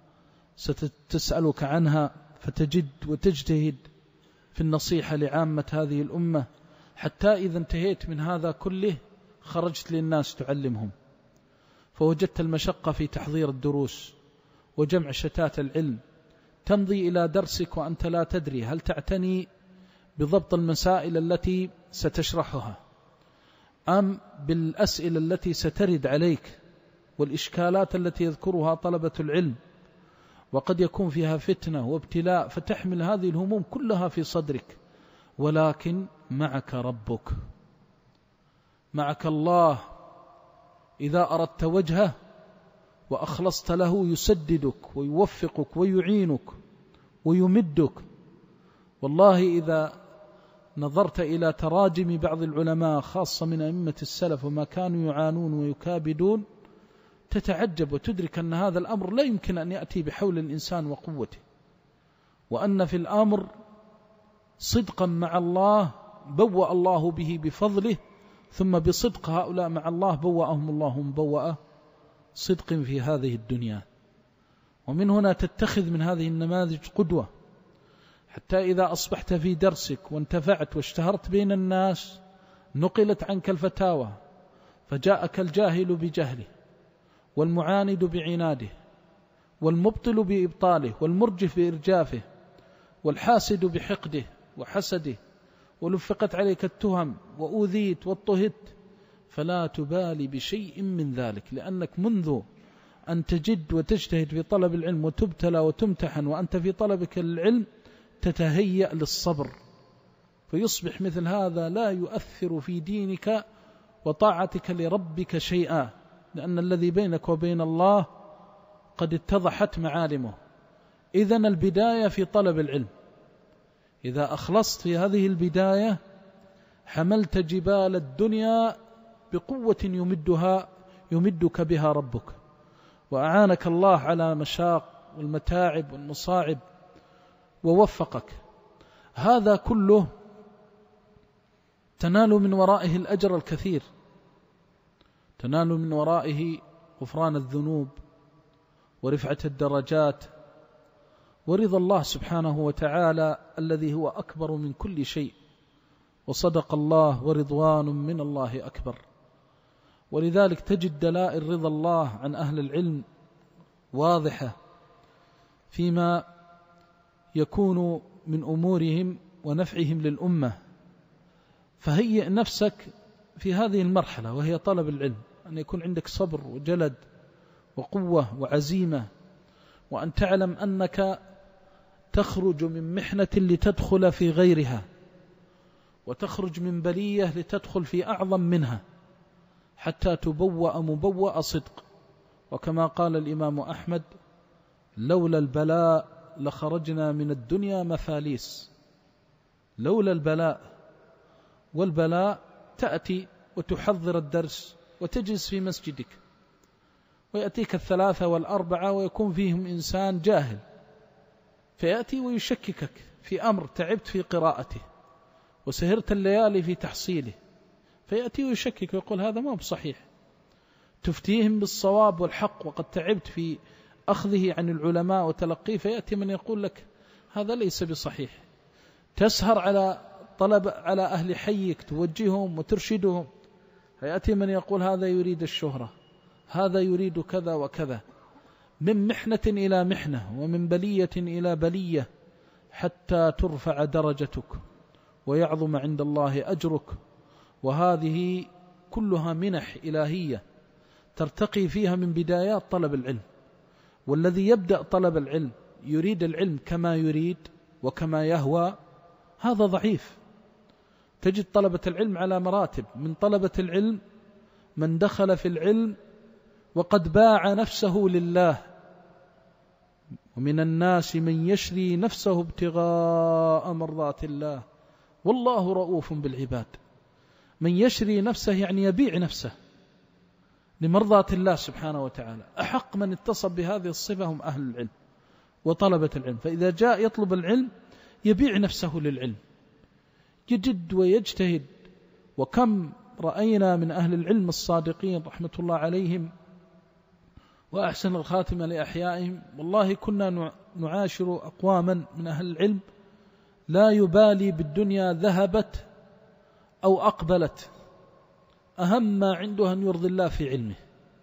ستسألك عنها، فتجد وتجتهد في النصيحة لعامة هذه الأمة، حتى إذا انتهيت من هذا كله خرجت للناس تعلمهم، فوجدت المشقة في تحضير الدروس وجمع شتات العلم، تمضي إلى درسك وأنت لا تدري هل تعتني بضبط المسائل التي ستشرحها أم بالأسئلة التي سترد عليك والإشكالات التي يذكرها طلبة العلم، وقد يكون فيها فتنة وابتلاء، فتحمل هذه الهموم كلها في صدرك، ولكن معك ربك، معك الله. إذا أردت وجهه وأخلصت له يسددك ويوفقك ويعينك ويمدك. والله إذا نظرت إلى تراجم بعض العلماء خاصة من أئمة السلف وما كانوا يعانون ويكابدون، تتعجب وتدرك أن هذا الأمر لا يمكن أن يأتي بحول الإنسان وقوته، وأن في الأمر صدقا مع الله بوأ الله به بفضله، ثم بصدق هؤلاء مع الله بوأهم الله مبوأ صدق في هذه الدنيا. ومن هنا تتخذ من هذه النماذج قدوة، حتى إذا أصبحت في درسك وانتفعت واشتهرت بين الناس نقلت عنك الفتاوى، فجاءك الجاهل بجهله، والمعاند بعناده، والمبطل بإبطاله، والمرجف بإرجافه، والحاسد بحقده وحسده، ولفقت عليك التهم وأوذيت واضطهدت، فلا تبالي بشيء من ذلك، لأنك منذ أن تجد وتجتهد في طلب العلم وتبتلى وتمتحن وأنت في طلبك العلم تتهيأ للصبر، فيصبح مثل هذا لا يؤثر في دينك وطاعتك لربك شيئا، لأن الذي بينك وبين الله قد اتضحت معالمه. إذن البداية في طلب العلم، إذا أخلصت في هذه البداية حملت جبال الدنيا بقوة يمدها يمدك بها ربك، وأعانك الله على مشاق والمتاعب والمصاعب ووفقك. هذا كله تنال من ورائه الأجر الكثير، تنال من ورائه غفران الذنوب ورفعة الدرجات ورضا الله سبحانه وتعالى الذي هو أكبر من كل شيء، وصدق الله ورضوان من الله أكبر. ولذلك تجد دلائل رضا الله عن أهل العلم واضحة فيما يكون من أمورهم ونفعهم للأمة. فهيئ نفسك في هذه المرحلة وهي طلب العلم، أن يكون عندك صبر وجلد وقوة وعزيمة، وأن تعلم أنك تخرج من محنة لتدخل في غيرها، وتخرج من بلية لتدخل في أعظم منها، حتى تبوأ مبوأ صدق. وكما قال الإمام أحمد: لولا البلاء لخرجنا من الدنيا مفاليس. لولا البلاء، والبلاء تأتي وتحضر الدرس وتجلس في مسجدك، ويأتيك الثلاثة والأربعة ويكون فيهم إنسان جاهل، فيأتي ويشككك في أمر تعبت في قراءته وسهرت الليالي في تحصيله، فيأتي ويشكك ويقول هذا ما بصحيح. تفتيهم بالصواب والحق وقد تعبت في أخذه عن العلماء وتلقيه، فيأتي من يقول لك هذا ليس بصحيح. تسهر على طلب على أهل حيك توجههم وترشدهم، فيأتي من يقول هذا يريد الشهرة، هذا يريد كذا وكذا، من محنة إلى محنة ومن بلية إلى بلية، حتى ترفع درجتك ويعظم عند الله أجرك. وهذه كلها منح إلهية ترتقي فيها من بدايات طلب العلم. والذي يبدأ طلب العلم يريد العلم كما يريد وكما يهوى، هذا ضعيف. تجد طلبة العلم على مراتب، من طلبة العلم من دخل في العلم وقد باع نفسه لله ومن الناس من يشري نفسه ابتغاء مرضات الله والله رؤوف بالعباد. من يشري نفسه يعني يبيع نفسه لمرضات الله سبحانه وتعالى. أحق من اتصف بهذه الصفة هم أهل العلم وطلبة العلم. فإذا جاء يطلب العلم يبيع نفسه للعلم، يجد ويجتهد. وكم رأينا من أهل العلم الصادقين رحمة الله عليهم وأحسن الخاتمة لأحيائهم، والله كنا نعاشر أقواما من أهل العلم لا يبالي بالدنيا ذهبت أو أقبلت، أهم ما عنده أن يرضي الله في علمه.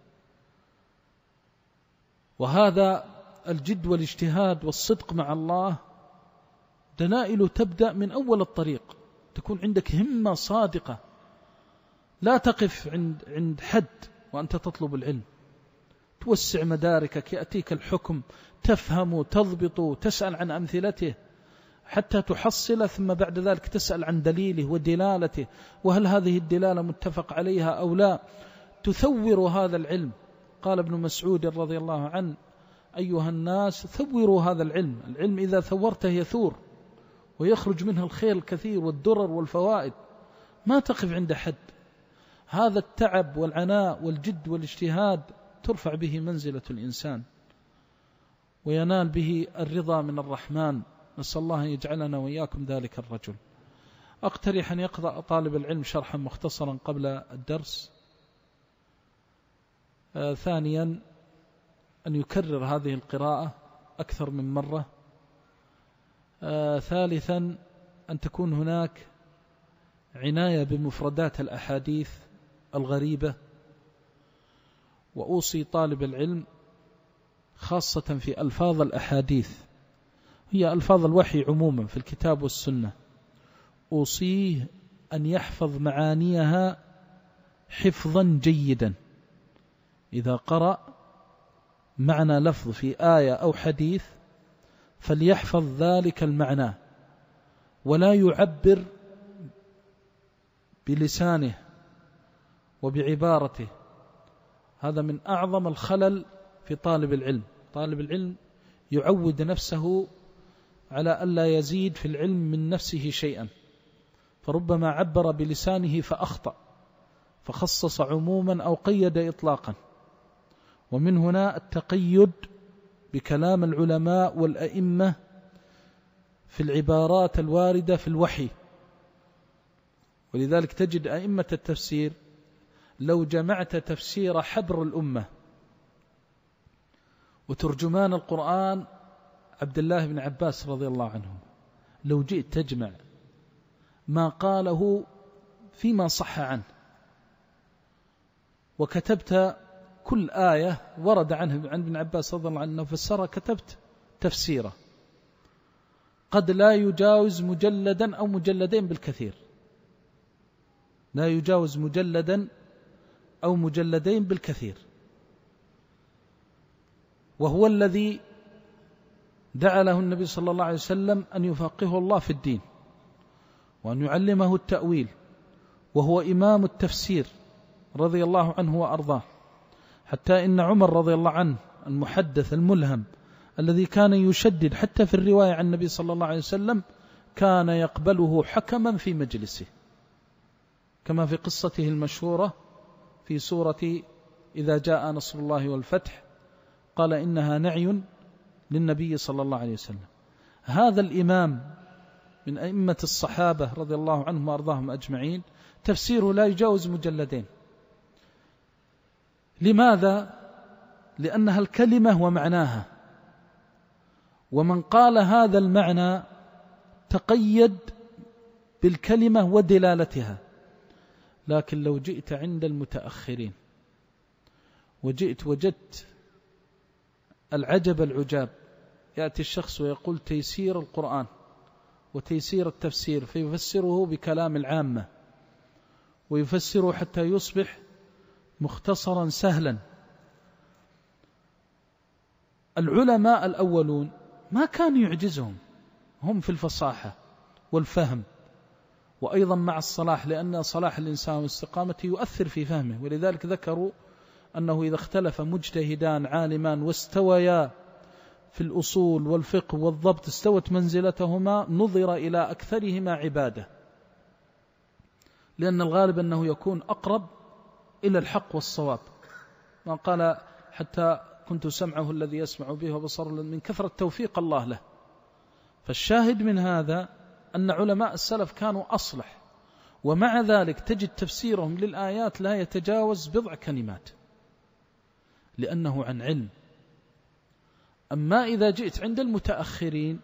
وهذا الجد والاجتهاد والصدق مع الله دلائل تبدأ من أول الطريق. تكون عندك همة صادقة، لا تقف عند عند حد وأنت تطلب العلم، توسع مداركك، يأتيك الحكم تفهم تضبط، تسأل عن أمثلته حتى تحصل، ثم بعد ذلك تسأل عن دليله ودلالته، وهل هذه الدلالة متفق عليها أو لا. تثور هذا العلم. قال ابن مسعود رضي الله عنه: أيها الناس ثوروا هذا العلم. العلم إذا ثورته يثور ويخرج منه الخير الكثير والدرر والفوائد، ما تقف عند حد. هذا التعب والعناء والجد والاجتهاد ترفع به منزلة الإنسان وينال به الرضا من الرحمن. نسأل الله أن يجعلنا وإياكم ذلك الرجل. أقترح أن يقرأ طالب العلم شرحا مختصرا قبل الدرس. آه ثانيا أن يكرر هذه القراءة أكثر من مرة. آه ثالثا أن تكون هناك عناية بمفردات الأحاديث الغريبة. وأوصي طالب العلم خاصة في ألفاظ الأحاديث، هي ألفاظ الوحي عموما في الكتاب والسنة، أوصيه أن يحفظ معانيها حفظا جيدا. إذا قرأ معنى لفظ في آية أو حديث فليحفظ ذلك المعنى، ولا يعبر بلسانه وبعبارته. هذا من أعظم الخلل في طالب العلم. طالب العلم يعود نفسه على ألا يزيد في العلم من نفسه شيئا، فربما عبر بلسانه فأخطأ، فخصص عموما أو قيد إطلاقا. ومن هنا التقيد بكلام العلماء والأئمة في العبارات الواردة في الوحي. ولذلك تجد أئمة التفسير لو جمعت تفسير حبر الأمة وترجمان القرآن عبد الله بن عباس رضي الله عنه، لو جئت تجمع ما قاله فيما صح عنه وكتبت كل آية ورد عنه عن ابن عباس رضي الله عنه فسرها، كتبت تفسيره قد لا يجاوز مجلدا أو مجلدين بالكثير، لا يجاوز مجلدا أو مجلدين بالكثير. وهو الذي دعا له النبي صلى الله عليه وسلم أن يفقهه الله في الدين وأن يعلمه التأويل، وهو إمام التفسير رضي الله عنه وأرضاه. حتى إن عمر رضي الله عنه المحدث الملهم الذي كان يشدد حتى في الرواية عن النبي صلى الله عليه وسلم كان يقبله حكما في مجلسه، كما في قصته المشهورة في سورة إذا جاء نصر الله والفتح، قال إنها نعي للنبي صلى الله عليه وسلم. هذا الإمام من أئمة الصحابة رضي الله عنهم وأرضاهم أجمعين تفسيره لا يجاوز مجلدين. لماذا؟ لأنها الكلمة ومعناها، ومن قال هذا المعنى تقيد بالكلمة ودلالتها. لكن لو جئت عند المتأخرين وجئت وجدت العجب العجاب، يأتي الشخص ويقول تيسير القرآن وتيسير التفسير، فيفسره بكلام العامة ويفسره حتى يصبح مختصرا سهلا. العلماء الأولون ما كان يعجزهم، هم في الفصاحة والفهم، وأيضا مع الصلاح، لأن صلاح الإنسان واستقامته يؤثر في فهمه. ولذلك ذكروا أنه إذا اختلف مجتهدان عالمان واستويا في الأصول والفقه والضبط استوت منزلتهما نظر إلى أكثرهما عبادة، لأن الغالب أنه يكون أقرب إلى الحق والصواب. ما قال حتى كنت سمعه الذي يسمع به وبصره من كثرة توفيق الله له. فالشاهد من هذا أن علماء السلف كانوا أصلح، ومع ذلك تجد تفسيرهم للآيات لا يتجاوز بضع كلمات لأنه عن علم. أما إذا جئت عند المتأخرين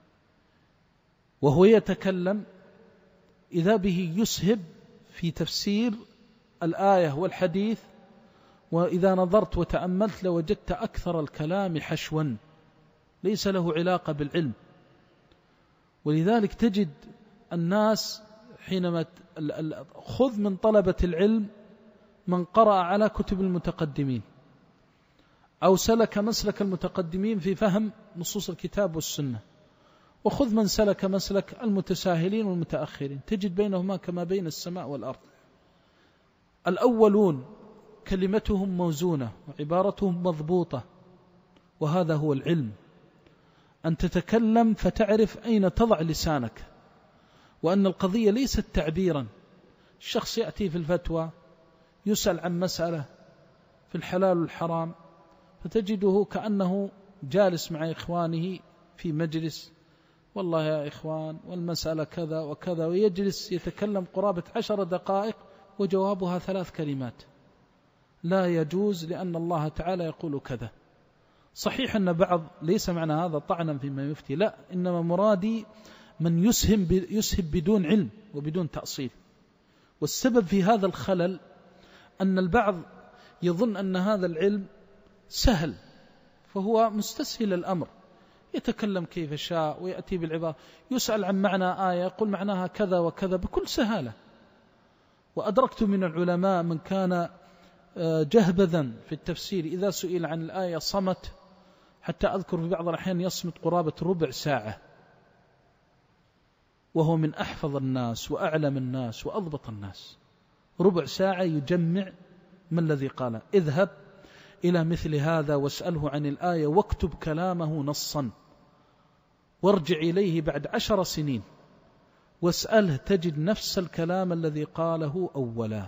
وهو يتكلم إذا به يسهب في تفسير الآية والحديث، وإذا نظرت وتأملت لوجدت أكثر الكلام حشوا ليس له علاقة بالعلم. ولذلك تجد الناس حينما خذ من طلبة العلم من قرأ على كتب المتقدمين أو سلك مسلك المتقدمين في فهم نصوص الكتاب والسنة، وخذ من سلك مسلك المتساهلين والمتأخرين، تجد بينهما كما بين السماء والأرض. الأولون كلمتهم موزونة وعبارتهم مضبوطة، وهذا هو العلم، أن تتكلم فتعرف أين تضع لسانك، وأن القضية ليست تعبيرا. الشخص يأتي في الفتوى يسأل عن مسألة في الحلال والحرام فتجده كأنه جالس مع إخوانه في مجلس، والله يا إخوان والمسألة كذا وكذا، ويجلس يتكلم قرابة عشر دقائق وجوابها ثلاث كلمات. لا يجوز، لأن الله تعالى يقول كذا. صحيح أن بعض ليس معنى هذا طعنا فيما يفتي، لا، إنما مرادي من يسهم يسهب بدون علم وبدون تأصيل. والسبب في هذا الخلل أن البعض يظن أن هذا العلم سهل، فهو مستسهل الأمر، يتكلم كيف شاء ويأتي بالعبارة، يسأل عن معنى آية يقول معناها كذا وكذا بكل سهالة. وأدركت من العلماء من كان جهبذا في التفسير إذا سئل عن الآية صمت، حتى أذكر في بعض الأحيان يصمت قرابة ربع ساعة، وهو من أحفظ الناس وأعلم الناس وأضبط الناس. ربع ساعة يجمع ما الذي قاله. اذهب إلى مثل هذا واسأله عن الآية واكتب كلامه نصا، وارجع إليه بعد عشر سنين واسأله تجد نفس الكلام الذي قاله أولا،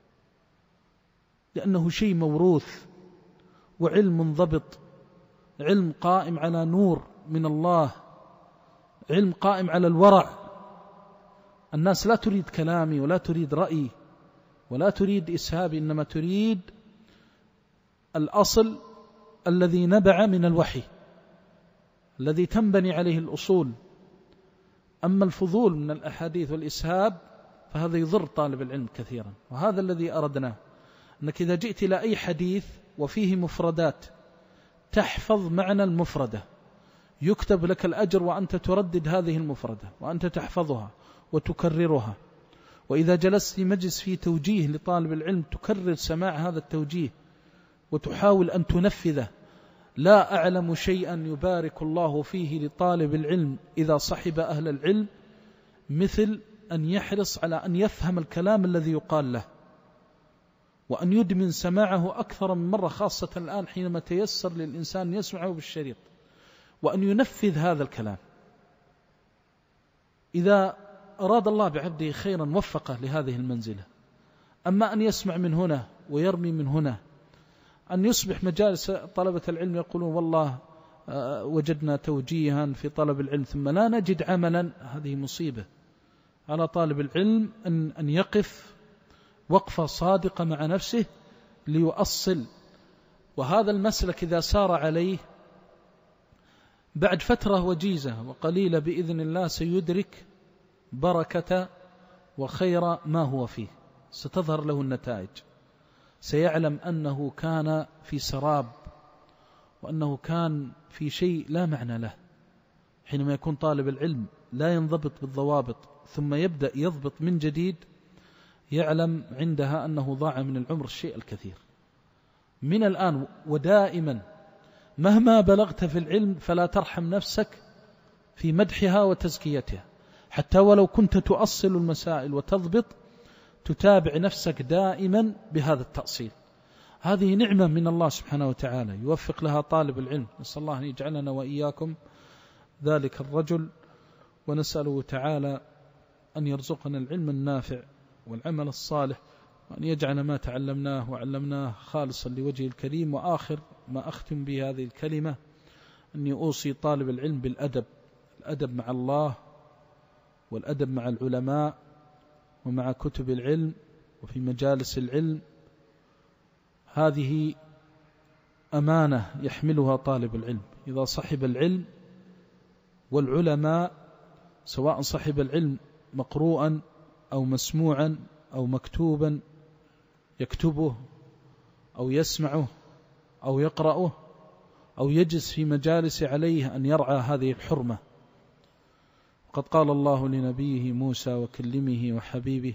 لأنه شيء موروث وعلم منضبط، علم قائم على نور من الله، علم قائم على الورع. الناس لا تريد كلامي ولا تريد رأيي ولا تريد إسهابي، إنما تريد الأصل الذي نبع من الوحي الذي تنبني عليه الأصول. أما الفضول من الأحاديث والإسهاب فهذا يضر طالب العلم كثيرا، وهذا الذي أردناه، أنك إذا جئت إلى أي حديث وفيه مفردات تحفظ معنى المفردة، يكتب لك الأجر وأنت تردد هذه المفردة وأنت تحفظها وتكررها. وإذا جلست في مجلس فيه توجيه لطالب العلم تكرر سماع هذا التوجيه وتحاول أن تنفذه. لا أعلم شيئا يبارك الله فيه لطالب العلم إذا صحب أهل العلم مثل أن يحرص على أن يفهم الكلام الذي يقال له، وأن يدمن سماعه أكثر من مرة، خاصة الآن حينما تيسر للإنسان يسمعه بالشريط، وأن ينفذ هذا الكلام. إذا أراد الله بعبده خيرا وفقه لهذه المنزلة. أما أن يسمع من هنا ويرمي من هنا، أن يصبح مجالس طلبة العلم يقولون والله وجدنا توجيها في طلب العلم ثم لا نجد عملا، هذه مصيبة. على طالب العلم أن أن يقف وقفة صادقة مع نفسه ليؤصل. وهذا المسلك إذا سار عليه بعد فترة وجيزة وقليلة بإذن الله سيدرك بركة وخير ما هو فيه، ستظهر له النتائج، سيعلم أنه كان في سراب وأنه كان في شيء لا معنى له. حينما يكون طالب العلم لا ينضبط بالضوابط ثم يبدأ يضبط من جديد، يعلم عندها أنه ضاع من العمر الشيء الكثير. من الآن ودائما مهما بلغت في العلم فلا ترحم نفسك في مدحها وتزكيتها، حتى ولو كنت تؤصل المسائل وتضبط، تتابع نفسك دائما بهذا التأصيل. هذه نعمة من الله سبحانه وتعالى يوفق لها طالب العلم. نسأل الله أن يجعلنا وإياكم ذلك الرجل، ونسأله تعالى أن يرزقنا العلم النافع والعمل الصالح، وأن يجعل ما تعلمناه وعلمناه خالصا لوجه الكريم. وآخر ما أختم به هذه الكلمة أني أوصي طالب العلم بالأدب، الأدب مع الله والأدب مع العلماء ومع كتب العلم وفي مجالس العلم. هذه أمانة يحملها طالب العلم إذا صحب العلم والعلماء، سواء صحب العلم مقروءا أو مسموعا أو مكتوبا يكتبه أو يسمعه أو يقرأه أو يجلس في مجالس عليه أن يرعى هذه الحرمة. وقد قال الله لنبيه موسى وكلمه وحبيبه: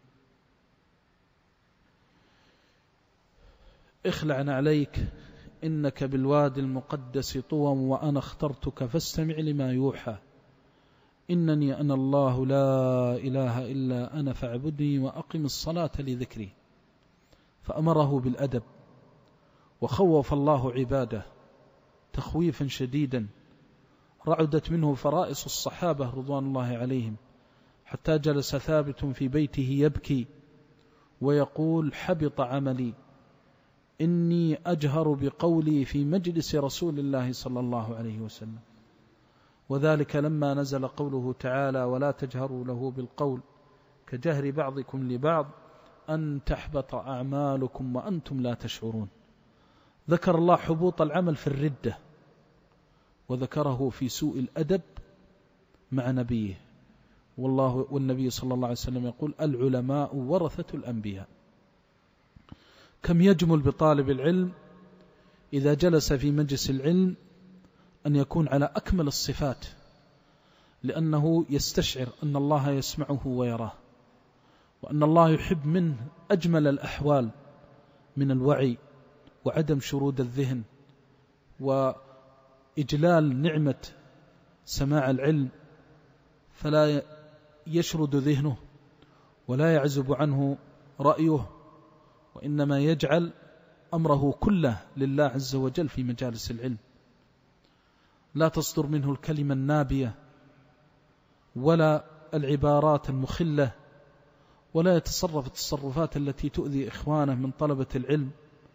اخلع عليك إنك بالوادي المقدس طوى وأنا اخترتك فاستمع لما يوحى إنني أنا الله لا إله إلا أنا فاعبدني وأقم الصلاة لذكري. فأمره بالأدب، وخوف الله عباده تخويفا شديدا رعدت منه فرائص الصحابة رضوان الله عليهم، حتى جلس ثابت في بيته يبكي ويقول: حبط عملي، إني أجهر بقولي في مجلس رسول الله صلى الله عليه وسلم. وذلك لما نزل قوله تعالى: ولا تجهروا له بالقول كجهر بعضكم لبعض أن تحبط أعمالكم وأنتم لا تشعرون. ذكر الله حبوط العمل في الردة، وذكره في سوء الأدب مع نبيه. والله والنبي صلى الله عليه وسلم يقول: العلماء ورثة الأنبياء. كم يجمل بطالب العلم إذا جلس في مجلس العلم أن يكون على أكمل الصفات، لأنه يستشعر أن الله يسمعه ويراه، وأن الله يحب منه أجمل الأحوال من الوعي وعدم شرود الذهن وإجلال نعمة سماع العلم، فلا يشرد ذهنه ولا يعزب عنه رأيه، وإنما يجعل أمره كله لله عز وجل في مجالس العلم. لا تصدر منه الكلمة النابية ولا العبارات المخلة، ولا يتصرف التصرفات التي تؤذي إخوانه من طلبة العلم.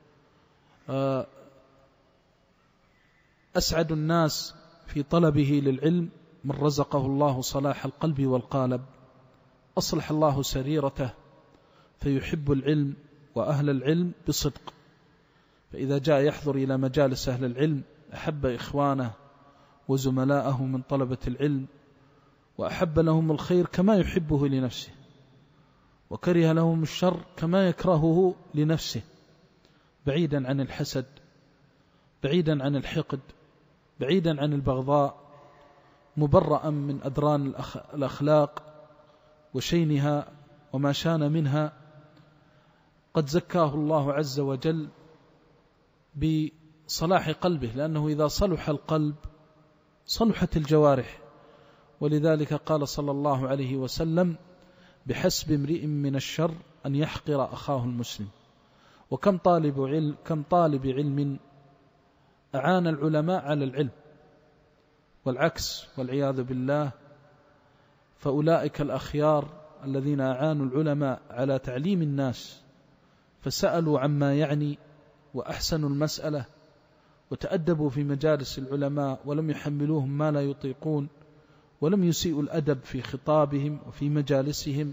أسعد الناس في طلبه للعلم من رزقه الله صلاح القلب والقالب، أصلح الله سريرته فيحب العلم وأهل العلم بصدق، فإذا جاء يحضر إلى مجالس أهل العلم أحب إخوانه وزملاءه من طلبة العلم، وأحب لهم الخير كما يحبه لنفسه، وكره لهم الشر كما يكرهه لنفسه، بعيدا عن الحسد، بعيدا عن الحقد، بعيدا عن البغضاء، مبرأ من أدران الأخلاق وشينها وما شان منها. قد زكاه الله عز وجل بصلاح قلبه، لأنه إذا صلح القلب صلحت الجوارح. ولذلك قال صلى الله عليه وسلم: بحسب امرئ من الشر أن يحقر أخاه المسلم. وكم طالب علم كم طالب علم أعان العلماء على العلم، والعكس والعياذ بالله. فأولئك الأخيار الذين أعانوا العلماء على تعليم الناس فسألوا عما يعني وأحسنوا المسألة وتأدبوا في مجالس العلماء ولم يحملوهم ما لا يطيقون، ولم يسيئوا الأدب في خطابهم وفي مجالسهم.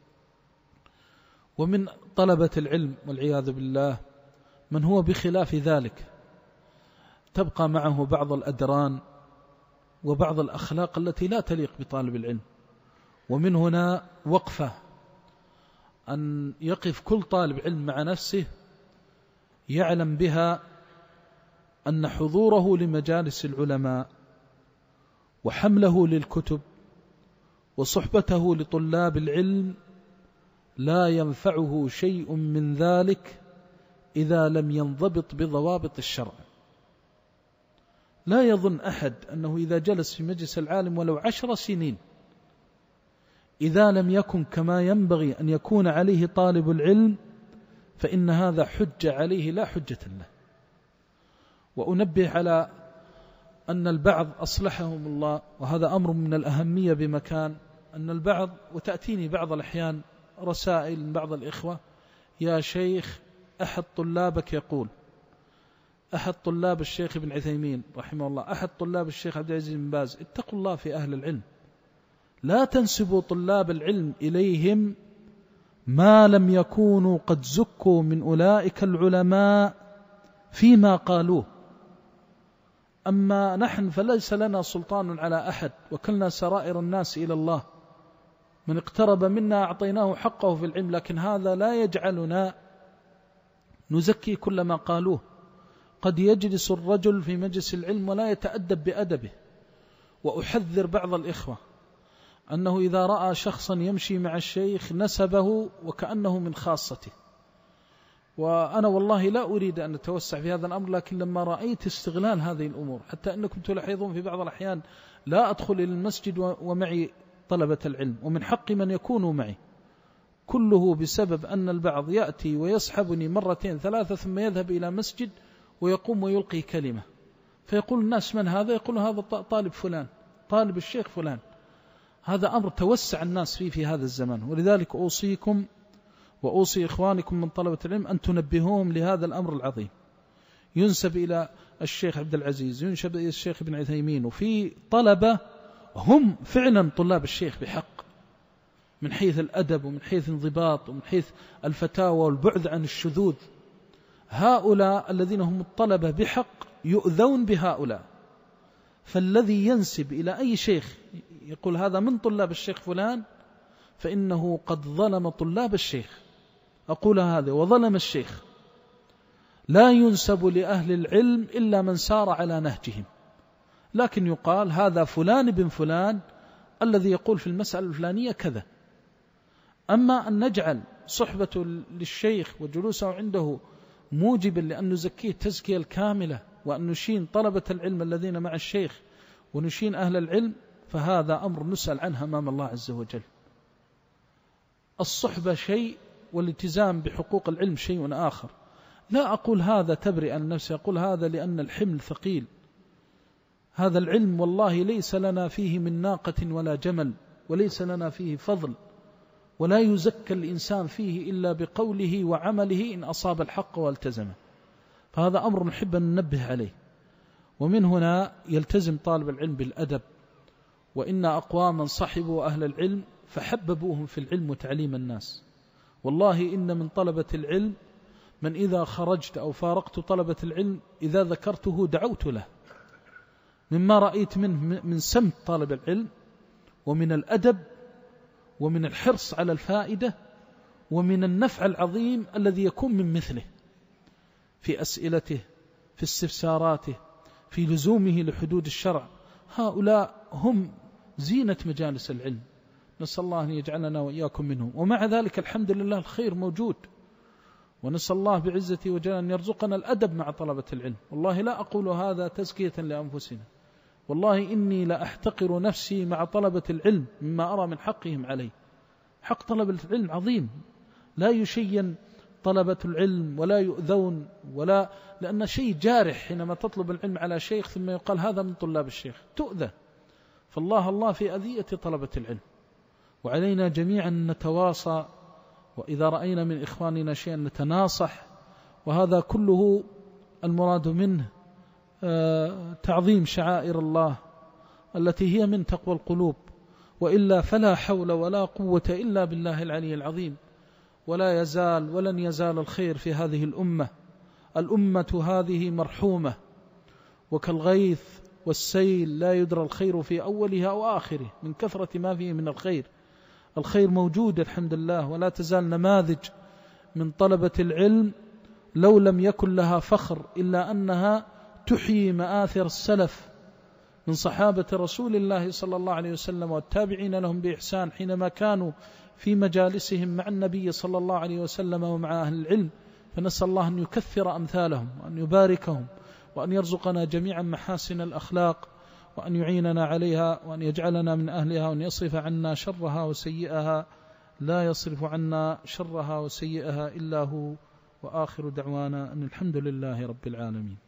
ومن طلبة العلم والعياذ بالله من هو بخلاف ذلك، تبقى معه بعض الأدران وبعض الأخلاق التي لا تليق بطالب العلم. ومن هنا وقفة أن يقف كل طالب علم مع نفسه يعلم بها أن حضوره لمجالس العلماء وحمله للكتب وصحبته لطلاب العلم لا ينفعه شيء من ذلك إذا لم ينضبط بضوابط الشرع. لا يظن أحد أنه إذا جلس في مجلس العالم ولو عشر سنين إذا لم يكن كما ينبغي أن يكون عليه طالب العلم فإن هذا حجة عليه لا حجة له. وأنبه على أن البعض أصلحهم الله، وهذا أمر من الأهمية بمكان، أن البعض، وتأتيني بعض الأحيان رسائل من بعض الإخوة: يا شيخ أحد طلابك يقول، أحد طلاب الشيخ ابن عثيمين رحمه الله، أحد طلاب الشيخ عبد العزيز بن باز، اتقوا الله في أهل العلم، لا تنسبوا طلاب العلم إليهم ما لم يكونوا قد زكوا من أولئك العلماء فيما قالوه. أما نحن فليس لنا سلطان على أحد، وكلنا سرائر الناس إلى الله، من اقترب منا أعطيناه حقه في العلم، لكن هذا لا يجعلنا نزكي كل ما قالوه. قد يجلس الرجل في مجلس العلم ولا يتأدب بأدبه. وأحذر بعض الإخوة أنه إذا رأى شخصا يمشي مع الشيخ نسبه وكأنه من خاصته. وأنا والله لا أريد أن أتوسع في هذا الأمر، لكن لما رأيت استغلال هذه الأمور، حتى أنكم تلاحظون في بعض الأحيان لا أدخل إلى المسجد ومعي طلبة العلم، ومن حق من يكونوا معي، كله بسبب أن البعض يأتي ويسحبني مرتين ثلاثة ثم يذهب إلى مسجد ويقوم ويلقي كلمة، فيقول الناس: من هذا؟ يقول: هذا طالب فلان، طالب الشيخ فلان. هذا أمر توسع الناس فيه في هذا الزمان. ولذلك أوصيكم وأوصي إخوانكم من طلبة العلم أن تنبهوهم لهذا الأمر العظيم. ينسب إلى الشيخ عبد العزيز، ينسب إلى الشيخ ابن عثيمين، وفي طلبة هم فعلا طلاب الشيخ بحق، من حيث الأدب ومن حيث الانضباط ومن حيث الفتاوى والبعد عن الشذوذ. هؤلاء الذين هم الطلبة بحق يؤذون بهؤلاء. فالذي ينسب إلى أي شيخ يقول هذا من طلاب الشيخ فلان، فإنه قد ظلم طلاب الشيخ، أقول هذا، وظلم الشيخ. لا ينسب لأهل العلم إلا من سار على نهجهم، لكن يقال هذا فلان بن فلان الذي يقول في المسألة الفلانية كذا. أما أن نجعل صحبة للشيخ وجلوسه عنده موجبا لأن نزكيه التزكية الكاملة، وأن نشين طلبة العلم الذين مع الشيخ ونشين أهل العلم، فهذا أمر نسأل عنه أمام الله عز وجل. الصحبة شيء، والالتزام بحقوق العلم شيء آخر. لا أقول هذا تبرئ عن نفسي، أقول هذا لأن الحمل ثقيل. هذا العلم والله ليس لنا فيه من ناقة ولا جمل، وليس لنا فيه فضل، ولا يزكى الإنسان فيه إلا بقوله وعمله إن أصاب الحق والتزمه. فهذا أمر نحب أن ننبه عليه. ومن هنا يلتزم طالب العلم بالأدب. وإن أقواما صحبوا أهل العلم فحببوهم في العلم وتعليم الناس. والله إن من طلبة العلم من إذا خرجت أو فارقت طلبة العلم إذا ذكرته دعوت له، مما رأيت منه من سمت طالب العلم ومن الأدب ومن الحرص على الفائدة ومن النفع العظيم الذي يكون من مثله في أسئلته، في استفساراته، في لزومه لحدود الشرع. هؤلاء هم زينة مجالس العلم، نسأل الله أن يجعلنا وإياكم منهم. ومع ذلك الحمد لله الخير موجود، ونسأل الله بعزته وجلاله أن يرزقنا الأدب مع طلبة العلم. والله لا أقول هذا تزكية لأنفسنا، والله إني لا أحتقر نفسي مع طلبة العلم مما أرى من حقهم علي. حق طلبة العلم عظيم، لا يشين طلبة العلم ولا يؤذون، ولا لأن شيء جارح حينما تطلب العلم على شيخ ثم يقال هذا من طلاب الشيخ، تؤذى. فالله الله في أذية طلبة العلم. وعلينا جميعا نتواصى، وإذا رأينا من إخواننا شيئا نتناصح، وهذا كله المراد منه تعظيم شعائر الله التي هي من تقوى القلوب، وإلا فلا حول ولا قوة إلا بالله العلي العظيم. ولا يزال ولن يزال الخير في هذه الأمة. الأمة هذه مرحومة، وكالغيث والسيل لا يدرى الخير في أولها أو آخره من كثرة ما فيه من الخير. الخير موجود الحمد لله، ولا تزال نماذج من طلبة العلم لو لم يكن لها فخر إلا أنها تحيي مآثر السلف من صحابة رسول الله صلى الله عليه وسلم والتابعين لهم بإحسان حينما كانوا في مجالسهم مع النبي صلى الله عليه وسلم ومع أهل العلم. فنسأل الله أن يكثر أمثالهم وأن يباركهم وأن يرزقنا جميعا محاسن الأخلاق وأن يعيننا عليها وأن يجعلنا من أهلها وأن يصرف عنا شرها وسيئها. لا يصرف عنا شرها وسيئها إلا هو، وآخر دعوانا أن الحمد لله رب العالمين.